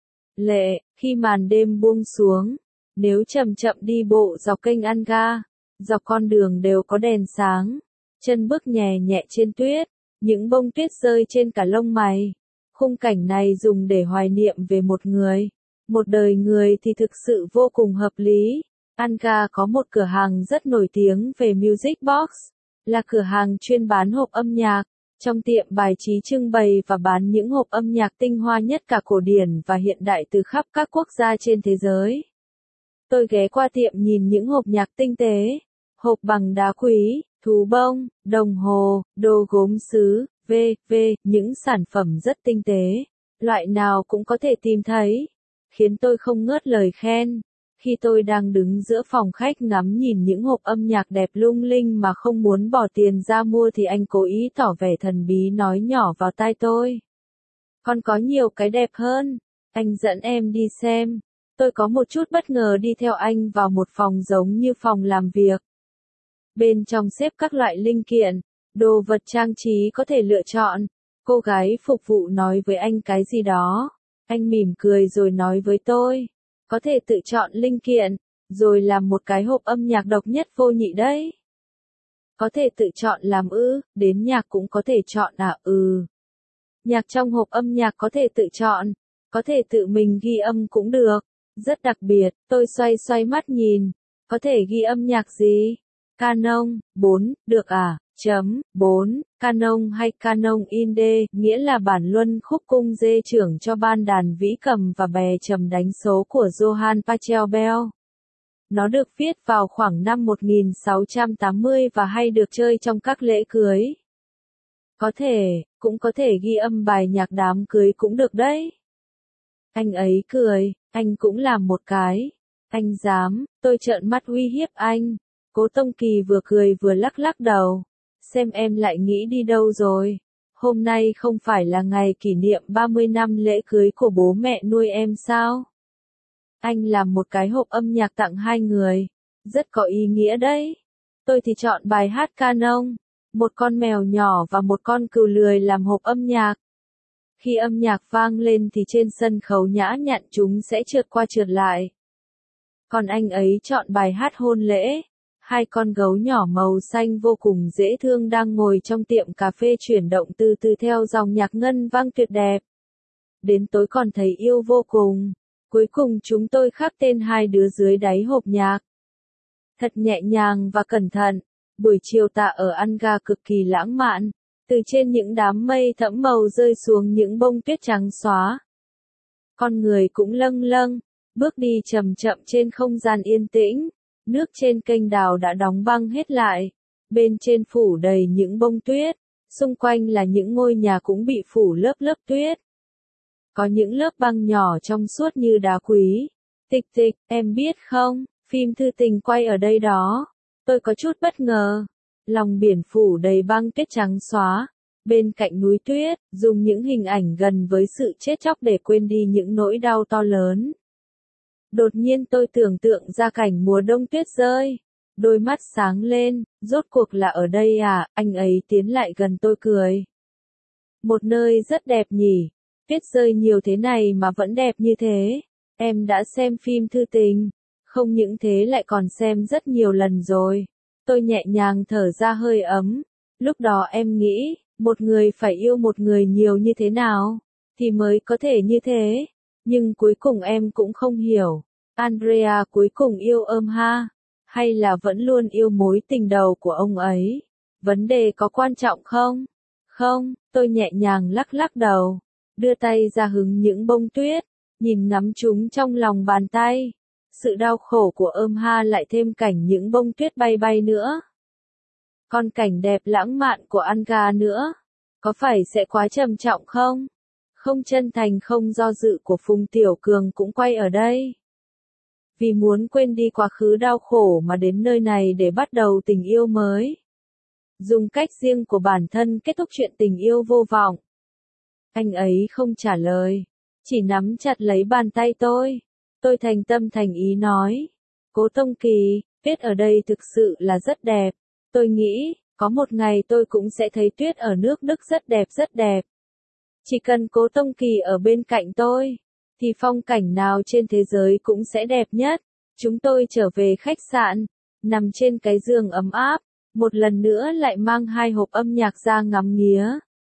lệ, khi màn đêm buông xuống. Nếu chậm chậm đi bộ dọc kênh Anga, dọc con đường đều có đèn sáng. Chân bước nhẹ nhẹ trên tuyết, những bông tuyết rơi trên cả lông mày. Khung cảnh này dùng để hoài niệm về một người. Một đời người thì thực sự vô cùng hợp lý. Anga có một cửa hàng rất nổi tiếng về Music Box, là cửa hàng chuyên bán hộp âm nhạc. Trong tiệm bài trí trưng bày và bán những hộp âm nhạc tinh hoa nhất cả cổ điển và hiện đại từ khắp các quốc gia trên thế giới. Tôi ghé qua tiệm nhìn những hộp nhạc tinh tế, hộp bằng đá quý, thú bông, đồng hồ, đồ gốm sứ, v.v. những sản phẩm rất tinh tế, loại nào cũng có thể tìm thấy, khiến tôi không ngớt lời khen. Khi tôi đang đứng giữa phòng khách ngắm nhìn những hộp âm nhạc đẹp lung linh mà không muốn bỏ tiền ra mua thì anh cố ý tỏ vẻ thần bí nói nhỏ vào tai tôi. Còn có nhiều cái đẹp hơn, anh dẫn em đi xem. Tôi có một chút bất ngờ đi theo anh vào một phòng giống như phòng làm việc. Bên trong xếp các loại linh kiện, đồ vật trang trí có thể lựa chọn. Cô gái phục vụ nói với anh cái gì đó. Anh mỉm cười rồi nói với tôi. Có thể tự chọn linh kiện, rồi làm một cái hộp âm nhạc độc nhất vô nhị đấy. Có thể tự chọn làm ư, đến nhạc cũng có thể chọn à? Nhạc trong hộp âm nhạc có thể tự chọn, có thể tự mình ghi âm cũng được. Rất đặc biệt, tôi xoay xoay mắt nhìn. Có thể ghi âm nhạc gì? Canon, 4, được à? 4, Canon hay Canon in D, nghĩa là bản luân khúc cung D trưởng cho ban đàn vĩ cầm và bè trầm đánh số của Johann Pachelbel. Nó được viết vào khoảng năm 1680 và hay được chơi trong các lễ cưới. Có thể, cũng có thể ghi âm bài nhạc đám cưới cũng được đấy. Anh ấy cười, anh cũng làm một cái. Anh dám, tôi trợn mắt uy hiếp anh. Cố Tông Kỳ vừa cười vừa lắc lắc đầu. Xem em lại nghĩ đi đâu rồi. Hôm nay không phải là ngày kỷ niệm 30 năm lễ cưới của bố mẹ nuôi em sao? Anh làm một cái hộp âm nhạc tặng hai người. Rất có ý nghĩa đấy. Tôi thì chọn bài hát Canon. Một con mèo nhỏ và một con cừu lười làm hộp âm nhạc. Khi âm nhạc vang lên thì trên sân khấu nhã nhặn chúng sẽ trượt qua trượt lại. Còn anh ấy chọn bài hát hôn lễ. Hai con gấu nhỏ màu xanh vô cùng dễ thương đang ngồi trong tiệm cà phê chuyển động từ từ theo dòng nhạc ngân vang tuyệt đẹp. Đến tối còn thấy yêu vô cùng. Cuối cùng chúng tôi khắc tên hai đứa dưới đáy hộp nhạc. Thật nhẹ nhàng và cẩn thận. Buổi chiều tạ ở Anga cực kỳ lãng mạn. Từ trên những đám mây thẫm màu rơi xuống những bông tuyết trắng xóa. Con người cũng lâng lâng, bước đi chậm chậm trên không gian yên tĩnh. Nước trên kênh đào đã đóng băng hết lại. Bên trên phủ đầy những bông tuyết. Xung quanh là những ngôi nhà cũng bị phủ lớp lớp tuyết. Có những lớp băng nhỏ trong suốt như đá quý. Tịch tịch, em biết không, phim Thư Tình quay ở đây đó. Tôi có chút bất ngờ. Lòng biển phủ đầy băng tuyết trắng xóa. Bên cạnh núi tuyết, dùng những hình ảnh gần với sự chết chóc để quên đi những nỗi đau to lớn. Đột nhiên tôi tưởng tượng ra cảnh mùa đông tuyết rơi. Đôi mắt sáng lên, rốt cuộc là ở đây à? Anh ấy tiến lại gần tôi cười. Một nơi rất đẹp nhỉ. Tuyết rơi nhiều thế này mà vẫn đẹp như thế. Em đã xem phim Thư Tình. Không những thế lại còn xem rất nhiều lần rồi. Tôi nhẹ nhàng thở ra hơi ấm. Lúc đó em nghĩ, một người phải yêu một người nhiều như thế nào, thì mới có thể như thế. Nhưng cuối cùng em cũng không hiểu. Andrea cuối cùng yêu ha? Hay là vẫn luôn yêu mối tình đầu của ông ấy? Vấn đề có quan trọng không? Không, tôi nhẹ nhàng lắc lắc đầu. Đưa tay ra hứng những bông tuyết. Nhìn ngắm chúng trong lòng bàn tay. Sự đau khổ của ha lại thêm cảnh những bông tuyết bay bay nữa. Còn cảnh đẹp lãng mạn của Anga nữa. Có phải sẽ quá trầm trọng không? Không chân thành không do dự của Phùng Tiểu Cường cũng quay ở đây. Vì muốn quên đi quá khứ đau khổ mà đến nơi này để bắt đầu tình yêu mới. Dùng cách riêng của bản thân kết thúc chuyện tình yêu vô vọng. Anh ấy không trả lời. Chỉ nắm chặt lấy bàn tay tôi. Tôi thành tâm thành ý nói. Cố Tông Kỳ, tuyết ở đây thực sự là rất đẹp. Tôi nghĩ, có một ngày tôi cũng sẽ thấy tuyết ở nước Đức rất đẹp rất đẹp. Chỉ cần Cố Tông Kỳ ở bên cạnh tôi, thì phong cảnh nào trên thế giới cũng sẽ đẹp nhất. Chúng tôi trở về khách sạn, nằm trên cái giường ấm áp, một lần nữa lại mang hai hộp âm nhạc ra ngắm nghía.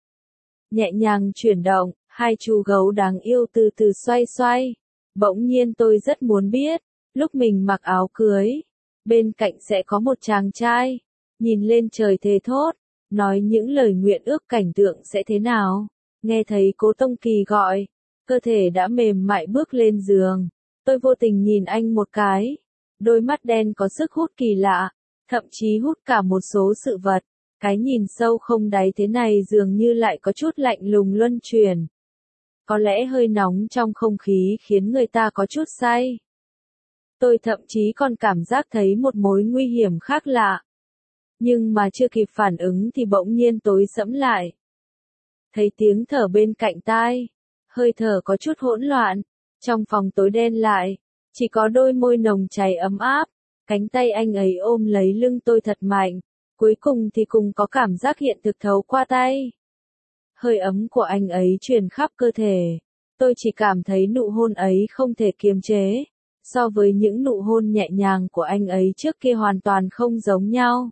Nhẹ nhàng chuyển động, hai chú gấu đáng yêu từ từ xoay xoay. Bỗng nhiên tôi rất muốn biết, lúc mình mặc áo cưới, bên cạnh sẽ có một chàng trai, nhìn lên trời thề thốt, nói những lời nguyện ước cảnh tượng sẽ thế nào. Nghe thấy Cố Tông Kỳ gọi, cơ thể đã mềm mại bước lên giường. Tôi vô tình nhìn anh một cái. Đôi mắt đen có sức hút kỳ lạ, thậm chí hút cả một số sự vật. Cái nhìn sâu không đáy thế này dường như lại có chút lạnh lùng luân chuyển. Có lẽ hơi nóng trong không khí khiến người ta có chút say. Tôi thậm chí còn cảm giác thấy một mối nguy hiểm khác lạ. Nhưng mà chưa kịp phản ứng thì bỗng nhiên tối sẫm lại. Thấy tiếng thở bên cạnh tai. Hơi thở có chút hỗn loạn. Trong phòng tối đen lại. Chỉ có đôi môi nồng cháy ấm áp. Cánh tay anh ấy ôm lấy lưng tôi thật mạnh. Cuối cùng thì cùng có cảm giác hiện thực thấu qua tay. Hơi ấm của anh ấy truyền khắp cơ thể. Tôi chỉ cảm thấy nụ hôn ấy không thể kiềm chế. So với những nụ hôn nhẹ nhàng của anh ấy trước kia hoàn toàn không giống nhau.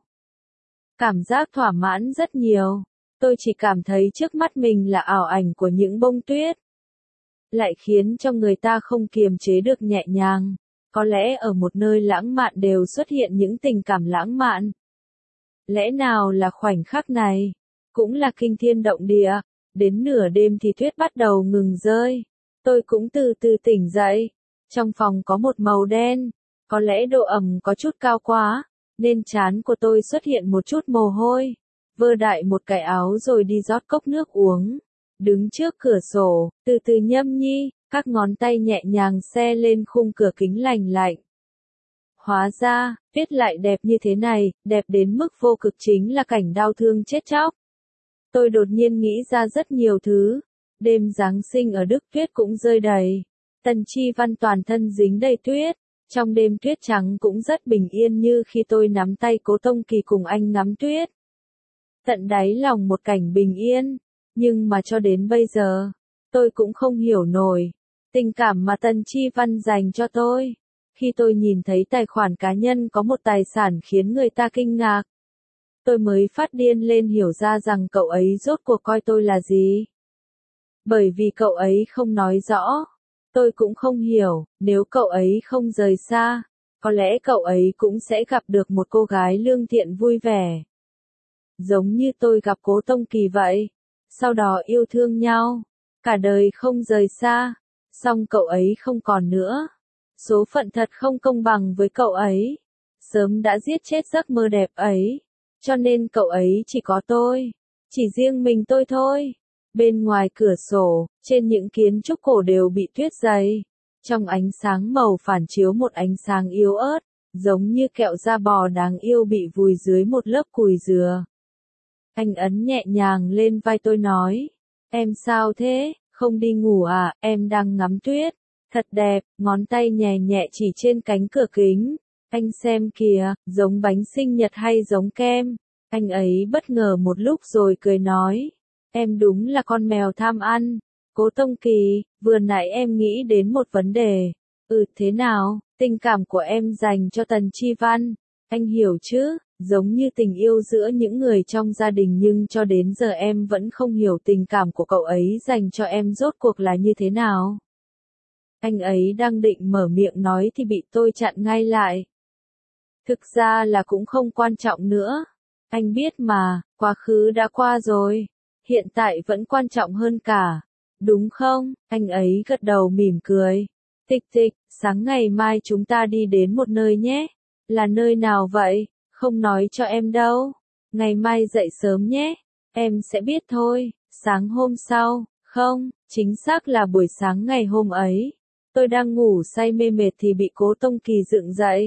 Cảm giác thỏa mãn rất nhiều. Tôi chỉ cảm thấy trước mắt mình là ảo ảnh của những bông tuyết. Lại khiến cho người ta không kiềm chế được nhẹ nhàng. Có lẽ ở một nơi lãng mạn đều xuất hiện những tình cảm lãng mạn. Lẽ nào là khoảnh khắc này? Cũng là kinh thiên động địa. Đến nửa đêm thì tuyết bắt đầu ngừng rơi. Tôi cũng từ từ tỉnh dậy. Trong phòng có một màu đen. Có lẽ độ ẩm có chút cao quá. Nên trán của tôi xuất hiện một chút mồ hôi. Vơ đại một cái áo rồi đi rót cốc nước uống. Đứng trước cửa sổ, từ từ nhâm nhi, các ngón tay nhẹ nhàng se lên khung cửa kính lành lạnh. Hóa ra, tuyết lại đẹp như thế này, đẹp đến mức vô cực chính là cảnh đau thương chết chóc. Tôi đột nhiên nghĩ ra rất nhiều thứ. Đêm Giáng sinh ở Đức tuyết cũng rơi đầy. Tần Chi Văn toàn thân dính đầy tuyết. Trong đêm tuyết trắng cũng rất bình yên như khi tôi nắm tay Cố Tông Kỳ cùng anh ngắm tuyết. Tận đáy lòng một cảnh bình yên. Nhưng mà cho đến bây giờ, tôi cũng không hiểu nổi. Tình cảm mà Tần Chi Văn dành cho tôi. Khi tôi nhìn thấy tài khoản cá nhân có một tài sản khiến người ta kinh ngạc. Tôi mới phát điên lên hiểu ra rằng cậu ấy rốt cuộc coi tôi là gì. Bởi vì cậu ấy không nói rõ. Tôi cũng không hiểu, nếu cậu ấy không rời xa, có lẽ cậu ấy cũng sẽ gặp được một cô gái lương thiện vui vẻ. Giống như tôi gặp Cố Tông Kỳ vậy. Sau đó yêu thương nhau. Cả đời không rời xa. Xong cậu ấy không còn nữa. Số phận thật không công bằng với cậu ấy. Sớm đã giết chết giấc mơ đẹp ấy. Cho nên cậu ấy chỉ có tôi. Chỉ riêng mình tôi thôi. Bên ngoài cửa sổ, trên những kiến trúc cổ đều bị tuyết dày. Trong ánh sáng màu phản chiếu một ánh sáng yếu ớt, giống như kẹo da bò đáng yêu bị vùi dưới một lớp cùi dừa. Anh ấn nhẹ nhàng lên vai tôi nói, em sao thế, không đi ngủ à, em đang ngắm tuyết. Thật đẹp, ngón tay nhẹ nhẹ chỉ trên cánh cửa kính. Anh xem kìa, giống bánh sinh nhật hay giống kem. Anh ấy bất ngờ một lúc rồi cười nói. Em đúng là con mèo tham ăn. Cố Tông Kỳ, vừa nãy em nghĩ đến một vấn đề. Thế nào, tình cảm của em dành cho Tần Chi Văn. Anh hiểu chứ, giống như tình yêu giữa những người trong gia đình nhưng cho đến giờ em vẫn không hiểu tình cảm của cậu ấy dành cho em rốt cuộc là như thế nào. Anh ấy đang định mở miệng nói thì bị tôi chặn ngay lại. Thực ra là cũng không quan trọng nữa. Anh biết mà, quá khứ đã qua rồi. Hiện tại vẫn quan trọng hơn cả. Đúng không? Anh ấy gật đầu mỉm cười. Tịch tịch, sáng ngày mai chúng ta đi đến một nơi nhé. Là nơi nào vậy? Không nói cho em đâu. Ngày mai dậy sớm nhé. Em sẽ biết thôi. Sáng hôm sau. Không, chính xác là buổi sáng ngày hôm ấy. Tôi đang ngủ say mê mệt thì bị Cố Tông Kỳ dựng dậy.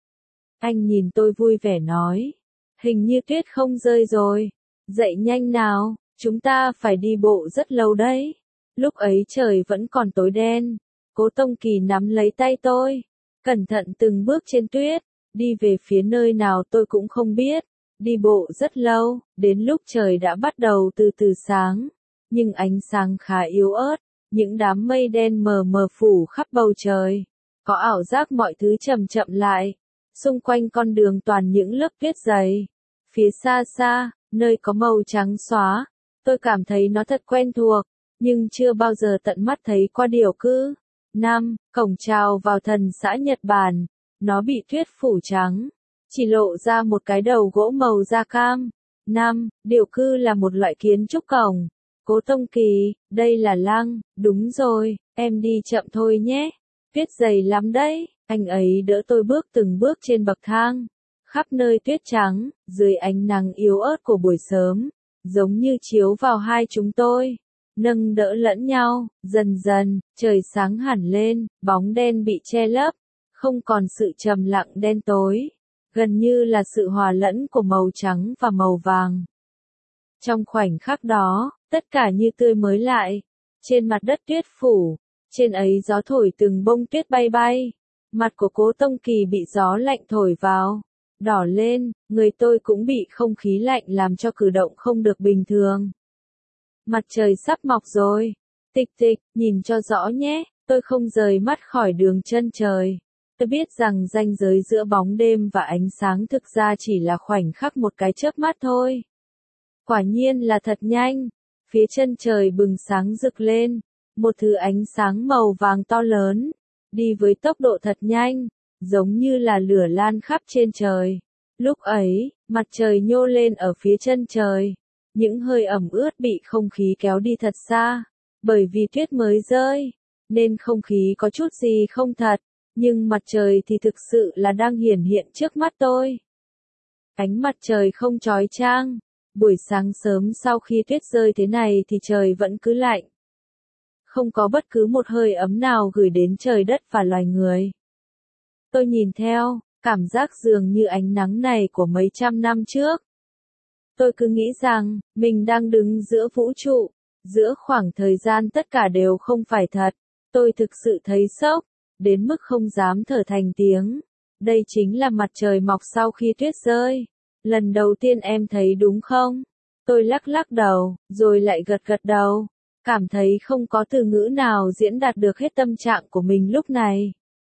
Anh nhìn tôi vui vẻ nói. Hình như tuyết không rơi rồi. Dậy nhanh nào, chúng ta phải đi bộ rất lâu đấy. Lúc ấy trời vẫn còn tối đen. Cố Tông Kỳ nắm lấy tay tôi. Cẩn thận từng bước trên tuyết. Đi về phía nơi nào tôi cũng không biết. Đi bộ rất lâu, đến lúc trời đã bắt đầu từ từ sáng. Nhưng ánh sáng khá yếu ớt. Những đám mây đen mờ mờ phủ khắp bầu trời. Có ảo giác mọi thứ chậm chậm lại. Xung quanh con đường toàn những lớp tuyết dày. Phía xa xa, nơi có màu trắng xóa. Tôi cảm thấy nó thật quen thuộc. Nhưng chưa bao giờ tận mắt thấy qua điểu cư. 5. Cổng chào vào thần xã Nhật Bản. Nó bị tuyết phủ trắng. Chỉ lộ ra một cái đầu gỗ màu da cam. 5. Điểu cư là một loại kiến trúc cổng. Cố Tông Kỳ, đây là lăng, đúng rồi, em đi chậm thôi nhé. Tuyết dày lắm đấy, anh ấy đỡ tôi bước từng bước trên bậc thang. Khắp nơi tuyết trắng, dưới ánh nắng yếu ớt của buổi sớm, giống như chiếu vào hai chúng tôi. Nâng đỡ lẫn nhau, dần dần, trời sáng hẳn lên, bóng đen bị che lấp. Không còn sự trầm lặng đen tối, gần như là sự hòa lẫn của màu trắng và màu vàng. Trong khoảnh khắc đó, tất cả như tươi mới lại, trên mặt đất tuyết phủ, trên ấy gió thổi từng bông tuyết bay bay, mặt của Cố Tông Kỳ bị gió lạnh thổi vào, đỏ lên, người tôi cũng bị không khí lạnh làm cho cử động không được bình thường. Mặt trời sắp mọc rồi, Tịch Tịch, nhìn cho rõ nhé, tôi không rời mắt khỏi đường chân trời. Tôi biết rằng ranh giới giữa bóng đêm và ánh sáng thực ra chỉ là khoảnh khắc một cái chớp mắt thôi. Quả nhiên là thật nhanh, phía chân trời bừng sáng rực lên, một thứ ánh sáng màu vàng to lớn, đi với tốc độ thật nhanh, giống như là lửa lan khắp trên trời. Lúc ấy, mặt trời nhô lên ở phía chân trời, những hơi ẩm ướt bị không khí kéo đi thật xa, bởi vì tuyết mới rơi, nên không khí có chút gì không thật, nhưng mặt trời thì thực sự là đang hiển hiện trước mắt tôi. Ánh mặt trời không chói chang, buổi sáng sớm sau khi tuyết rơi thế này thì trời vẫn cứ lạnh. Không có bất cứ một hơi ấm nào gửi đến trời đất và loài người. Tôi nhìn theo, cảm giác dường như ánh nắng này của mấy trăm năm trước. Tôi cứ nghĩ rằng, mình đang đứng giữa vũ trụ, giữa khoảng thời gian tất cả đều không phải thật. Tôi thực sự thấy sốc, đến mức không dám thở thành tiếng. Đây chính là mặt trời mọc sau khi tuyết rơi. Lần đầu tiên em thấy đúng không? Tôi lắc lắc đầu, rồi lại gật gật đầu. Cảm thấy không có từ ngữ nào diễn đạt được hết tâm trạng của mình lúc này.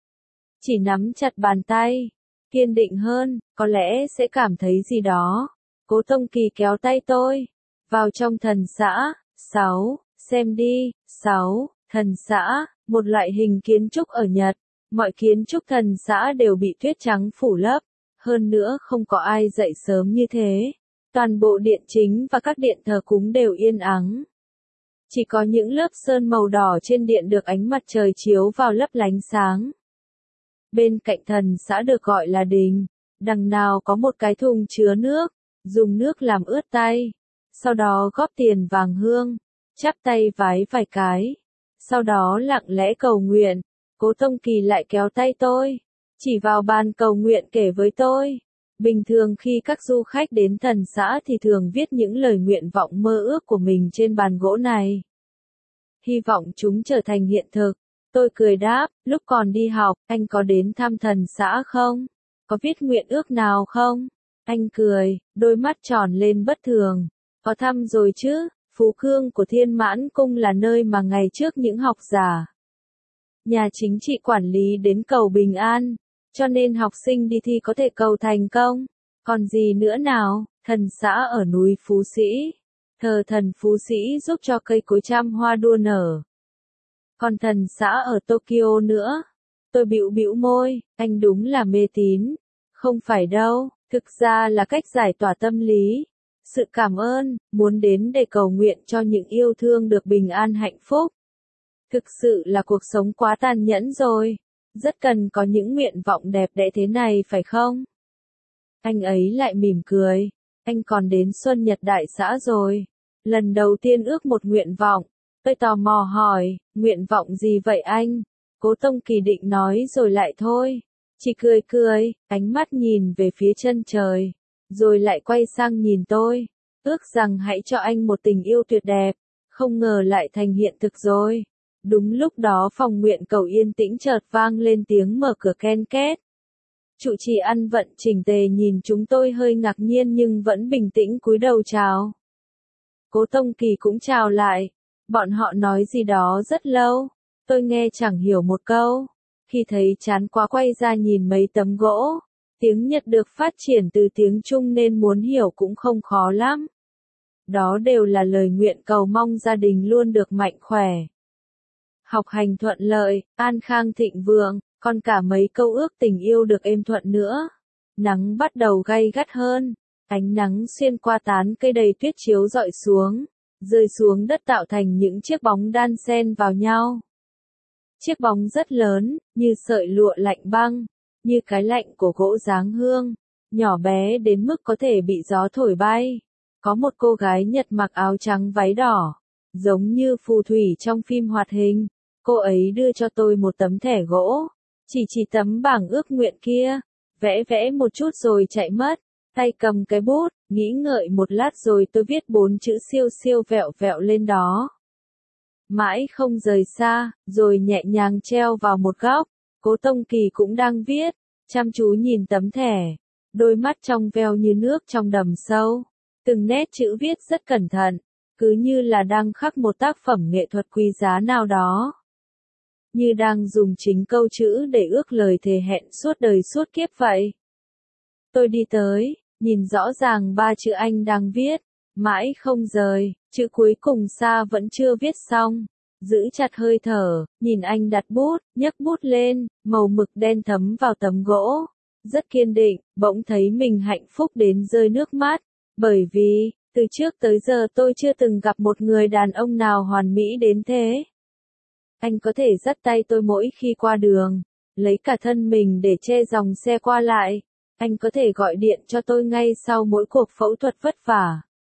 Chỉ nắm chặt bàn tay, kiên định hơn, có lẽ sẽ cảm thấy gì đó. Cố Tông Kỳ kéo tay tôi, vào trong thần xã. 6, xem đi. 6, thần xã, một loại hình kiến trúc ở Nhật. Mọi kiến trúc thần xã đều bị tuyết trắng phủ lấp. Hơn nữa không có ai dậy sớm như thế. Toàn bộ điện chính và các điện thờ cúng đều yên ắng. Chỉ có những lớp sơn màu đỏ trên điện được ánh mặt trời chiếu vào lấp lánh sáng. Bên cạnh thần xã được gọi là đình, đằng nào có một cái thùng chứa nước, dùng nước làm ướt tay. Sau đó góp tiền vàng hương, chắp tay vái vài cái. Sau đó lặng lẽ cầu nguyện. Cố Tông Kỳ lại kéo tay tôi, chỉ vào bàn cầu nguyện kể với tôi. Bình thường khi các du khách đến thần xã thì thường viết những lời nguyện vọng mơ ước của mình trên bàn gỗ này. Hy vọng chúng trở thành hiện thực. Tôi cười đáp, lúc còn đi học, anh có đến thăm thần xã không? Có viết nguyện ước nào không? Anh cười, đôi mắt tròn lên bất thường. Có thăm rồi chứ, Phú Cương của Thiên Mãn Cung là nơi mà ngày trước những học giả, nhà chính trị quản lý đến cầu bình an, cho nên học sinh đi thi có thể cầu thành công. Còn gì nữa nào, thần xã ở núi Phú Sĩ, thờ thần Phú Sĩ giúp cho cây cối trăm hoa đua nở. Còn thần xã ở Tokyo nữa. Tôi bĩu bĩu môi, anh đúng là mê tín. Không phải đâu, thực ra là cách giải tỏa tâm lý. Sự cảm ơn, muốn đến để cầu nguyện cho những yêu thương được bình an hạnh phúc. Thực sự là cuộc sống quá tàn nhẫn rồi. Rất cần có những nguyện vọng đẹp đẽ thế này phải không? Anh ấy lại mỉm cười. Anh còn đến Xuân Nhật Đại xã rồi. Lần đầu tiên ước một nguyện vọng. Tôi tò mò hỏi, nguyện vọng gì vậy anh? Cố Tông Kỳ định nói rồi lại thôi. Chỉ cười cười, ánh mắt nhìn về phía chân trời. Rồi lại quay sang nhìn tôi. Ước rằng hãy cho anh một tình yêu tuyệt đẹp. Không ngờ lại thành hiện thực rồi. Đúng lúc đó phòng nguyện cầu yên tĩnh chợt vang lên tiếng mở cửa ken két. Trụ trì ăn vận chỉnh tề nhìn chúng tôi hơi ngạc nhiên nhưng vẫn bình tĩnh cúi đầu chào. Cố Tông Kỳ cũng chào lại. Bọn họ nói gì đó rất lâu. Tôi nghe chẳng hiểu một câu. Khi thấy chán quá quay ra nhìn mấy tấm gỗ. Tiếng Nhật được phát triển từ tiếng Trung nên muốn hiểu cũng không khó lắm. Đó đều là lời nguyện cầu mong gia đình luôn được mạnh khỏe, học hành thuận lợi, an khang thịnh vượng, còn cả mấy câu ước tình yêu được êm thuận nữa. Nắng bắt đầu gay gắt hơn, ánh nắng xuyên qua tán cây đầy tuyết chiếu rọi xuống, rơi xuống đất tạo thành những chiếc bóng đan xen vào nhau. Chiếc bóng rất lớn, như sợi lụa lạnh băng, như cái lạnh của gỗ giáng hương, nhỏ bé đến mức có thể bị gió thổi bay. Có một cô gái Nhật mặc áo trắng váy đỏ, giống như phù thủy trong phim hoạt hình. Cô ấy đưa cho tôi một tấm thẻ gỗ, chỉ tấm bảng ước nguyện kia, vẽ vẽ một chút rồi chạy mất, tay cầm cái bút, nghĩ ngợi một lát rồi tôi viết 4 chữ siêu siêu vẹo vẹo lên đó. Mãi không rời xa, rồi nhẹ nhàng treo vào một góc, Cố Tông Kỳ cũng đang viết, chăm chú nhìn tấm thẻ, đôi mắt trong veo như nước trong đầm sâu, từng nét chữ viết rất cẩn thận, cứ như là đang khắc một tác phẩm nghệ thuật quý giá nào đó. Như đang dùng chính câu chữ để ước lời thề hẹn suốt đời suốt kiếp vậy. Tôi đi tới, nhìn rõ ràng 3 chữ anh đang viết, mãi không rời, chữ cuối cùng xa vẫn chưa viết xong. Giữ chặt hơi thở, nhìn anh đặt bút, nhấc bút lên, màu mực đen thấm vào tấm gỗ. Rất kiên định, bỗng thấy mình hạnh phúc đến rơi nước mắt. Bởi vì, từ trước tới giờ tôi chưa từng gặp một người đàn ông nào hoàn mỹ đến thế. Anh có thể dắt tay tôi mỗi khi qua đường, lấy cả thân mình để che dòng xe qua lại. Anh có thể gọi điện cho tôi ngay sau mỗi cuộc phẫu thuật vất vả.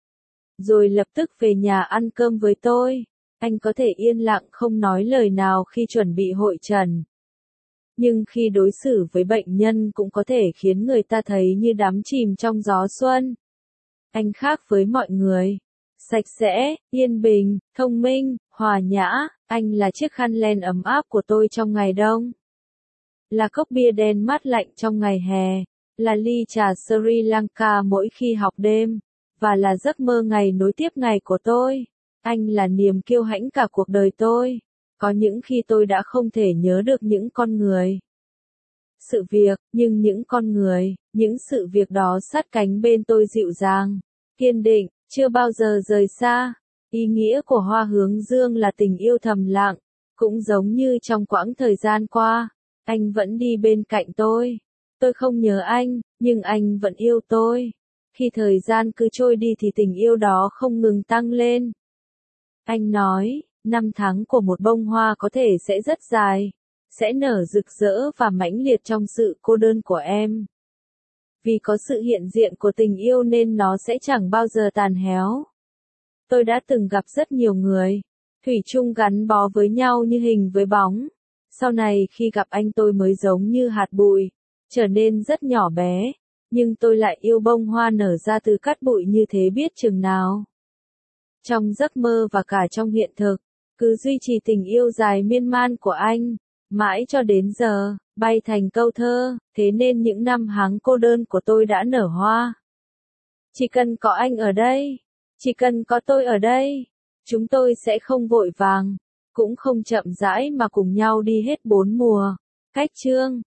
Rồi lập tức về nhà ăn cơm với tôi. Anh có thể yên lặng không nói lời nào khi chuẩn bị hội trần. Nhưng khi đối xử với bệnh nhân cũng có thể khiến người ta thấy như đắm chìm trong gió xuân. Anh khác với mọi người. Sạch sẽ, yên bình, thông minh, hòa nhã, anh là chiếc khăn len ấm áp của tôi trong ngày đông. Là cốc bia đen mát lạnh trong ngày hè. Là ly trà Sri Lanka mỗi khi học đêm. Và là giấc mơ ngày nối tiếp ngày của tôi. Anh là niềm kiêu hãnh cả cuộc đời tôi. Có những khi tôi đã không thể nhớ được những con người. Sự việc, nhưng những con người, những sự việc đó sát cánh bên tôi dịu dàng, kiên định, chưa bao giờ rời xa. Ý nghĩa của hoa hướng dương là tình yêu thầm lặng, cũng giống như trong quãng thời gian qua, anh vẫn đi bên cạnh tôi. Tôi không nhớ anh, nhưng anh vẫn yêu tôi. Khi thời gian cứ trôi đi thì tình yêu đó không ngừng tăng lên. Anh nói, 5 tháng của một bông hoa có thể sẽ rất dài, sẽ nở rực rỡ và mãnh liệt trong sự cô đơn của em. Vì có sự hiện diện của tình yêu nên nó sẽ chẳng bao giờ tàn héo. Tôi đã từng gặp rất nhiều người, thủy chung gắn bó với nhau như hình với bóng. Sau này khi gặp anh tôi mới giống như hạt bụi, trở nên rất nhỏ bé, nhưng tôi lại yêu bông hoa nở ra từ cát bụi như thế biết chừng nào. Trong giấc mơ và cả trong hiện thực, cứ duy trì tình yêu dài miên man của anh, mãi cho đến giờ, bay thành câu thơ, thế nên những năm tháng cô đơn của tôi đã nở hoa. Chỉ cần có anh ở đây, chỉ cần có tôi ở đây, chúng tôi sẽ không vội vàng, cũng không chậm rãi mà cùng nhau đi hết 4 mùa. Cách chương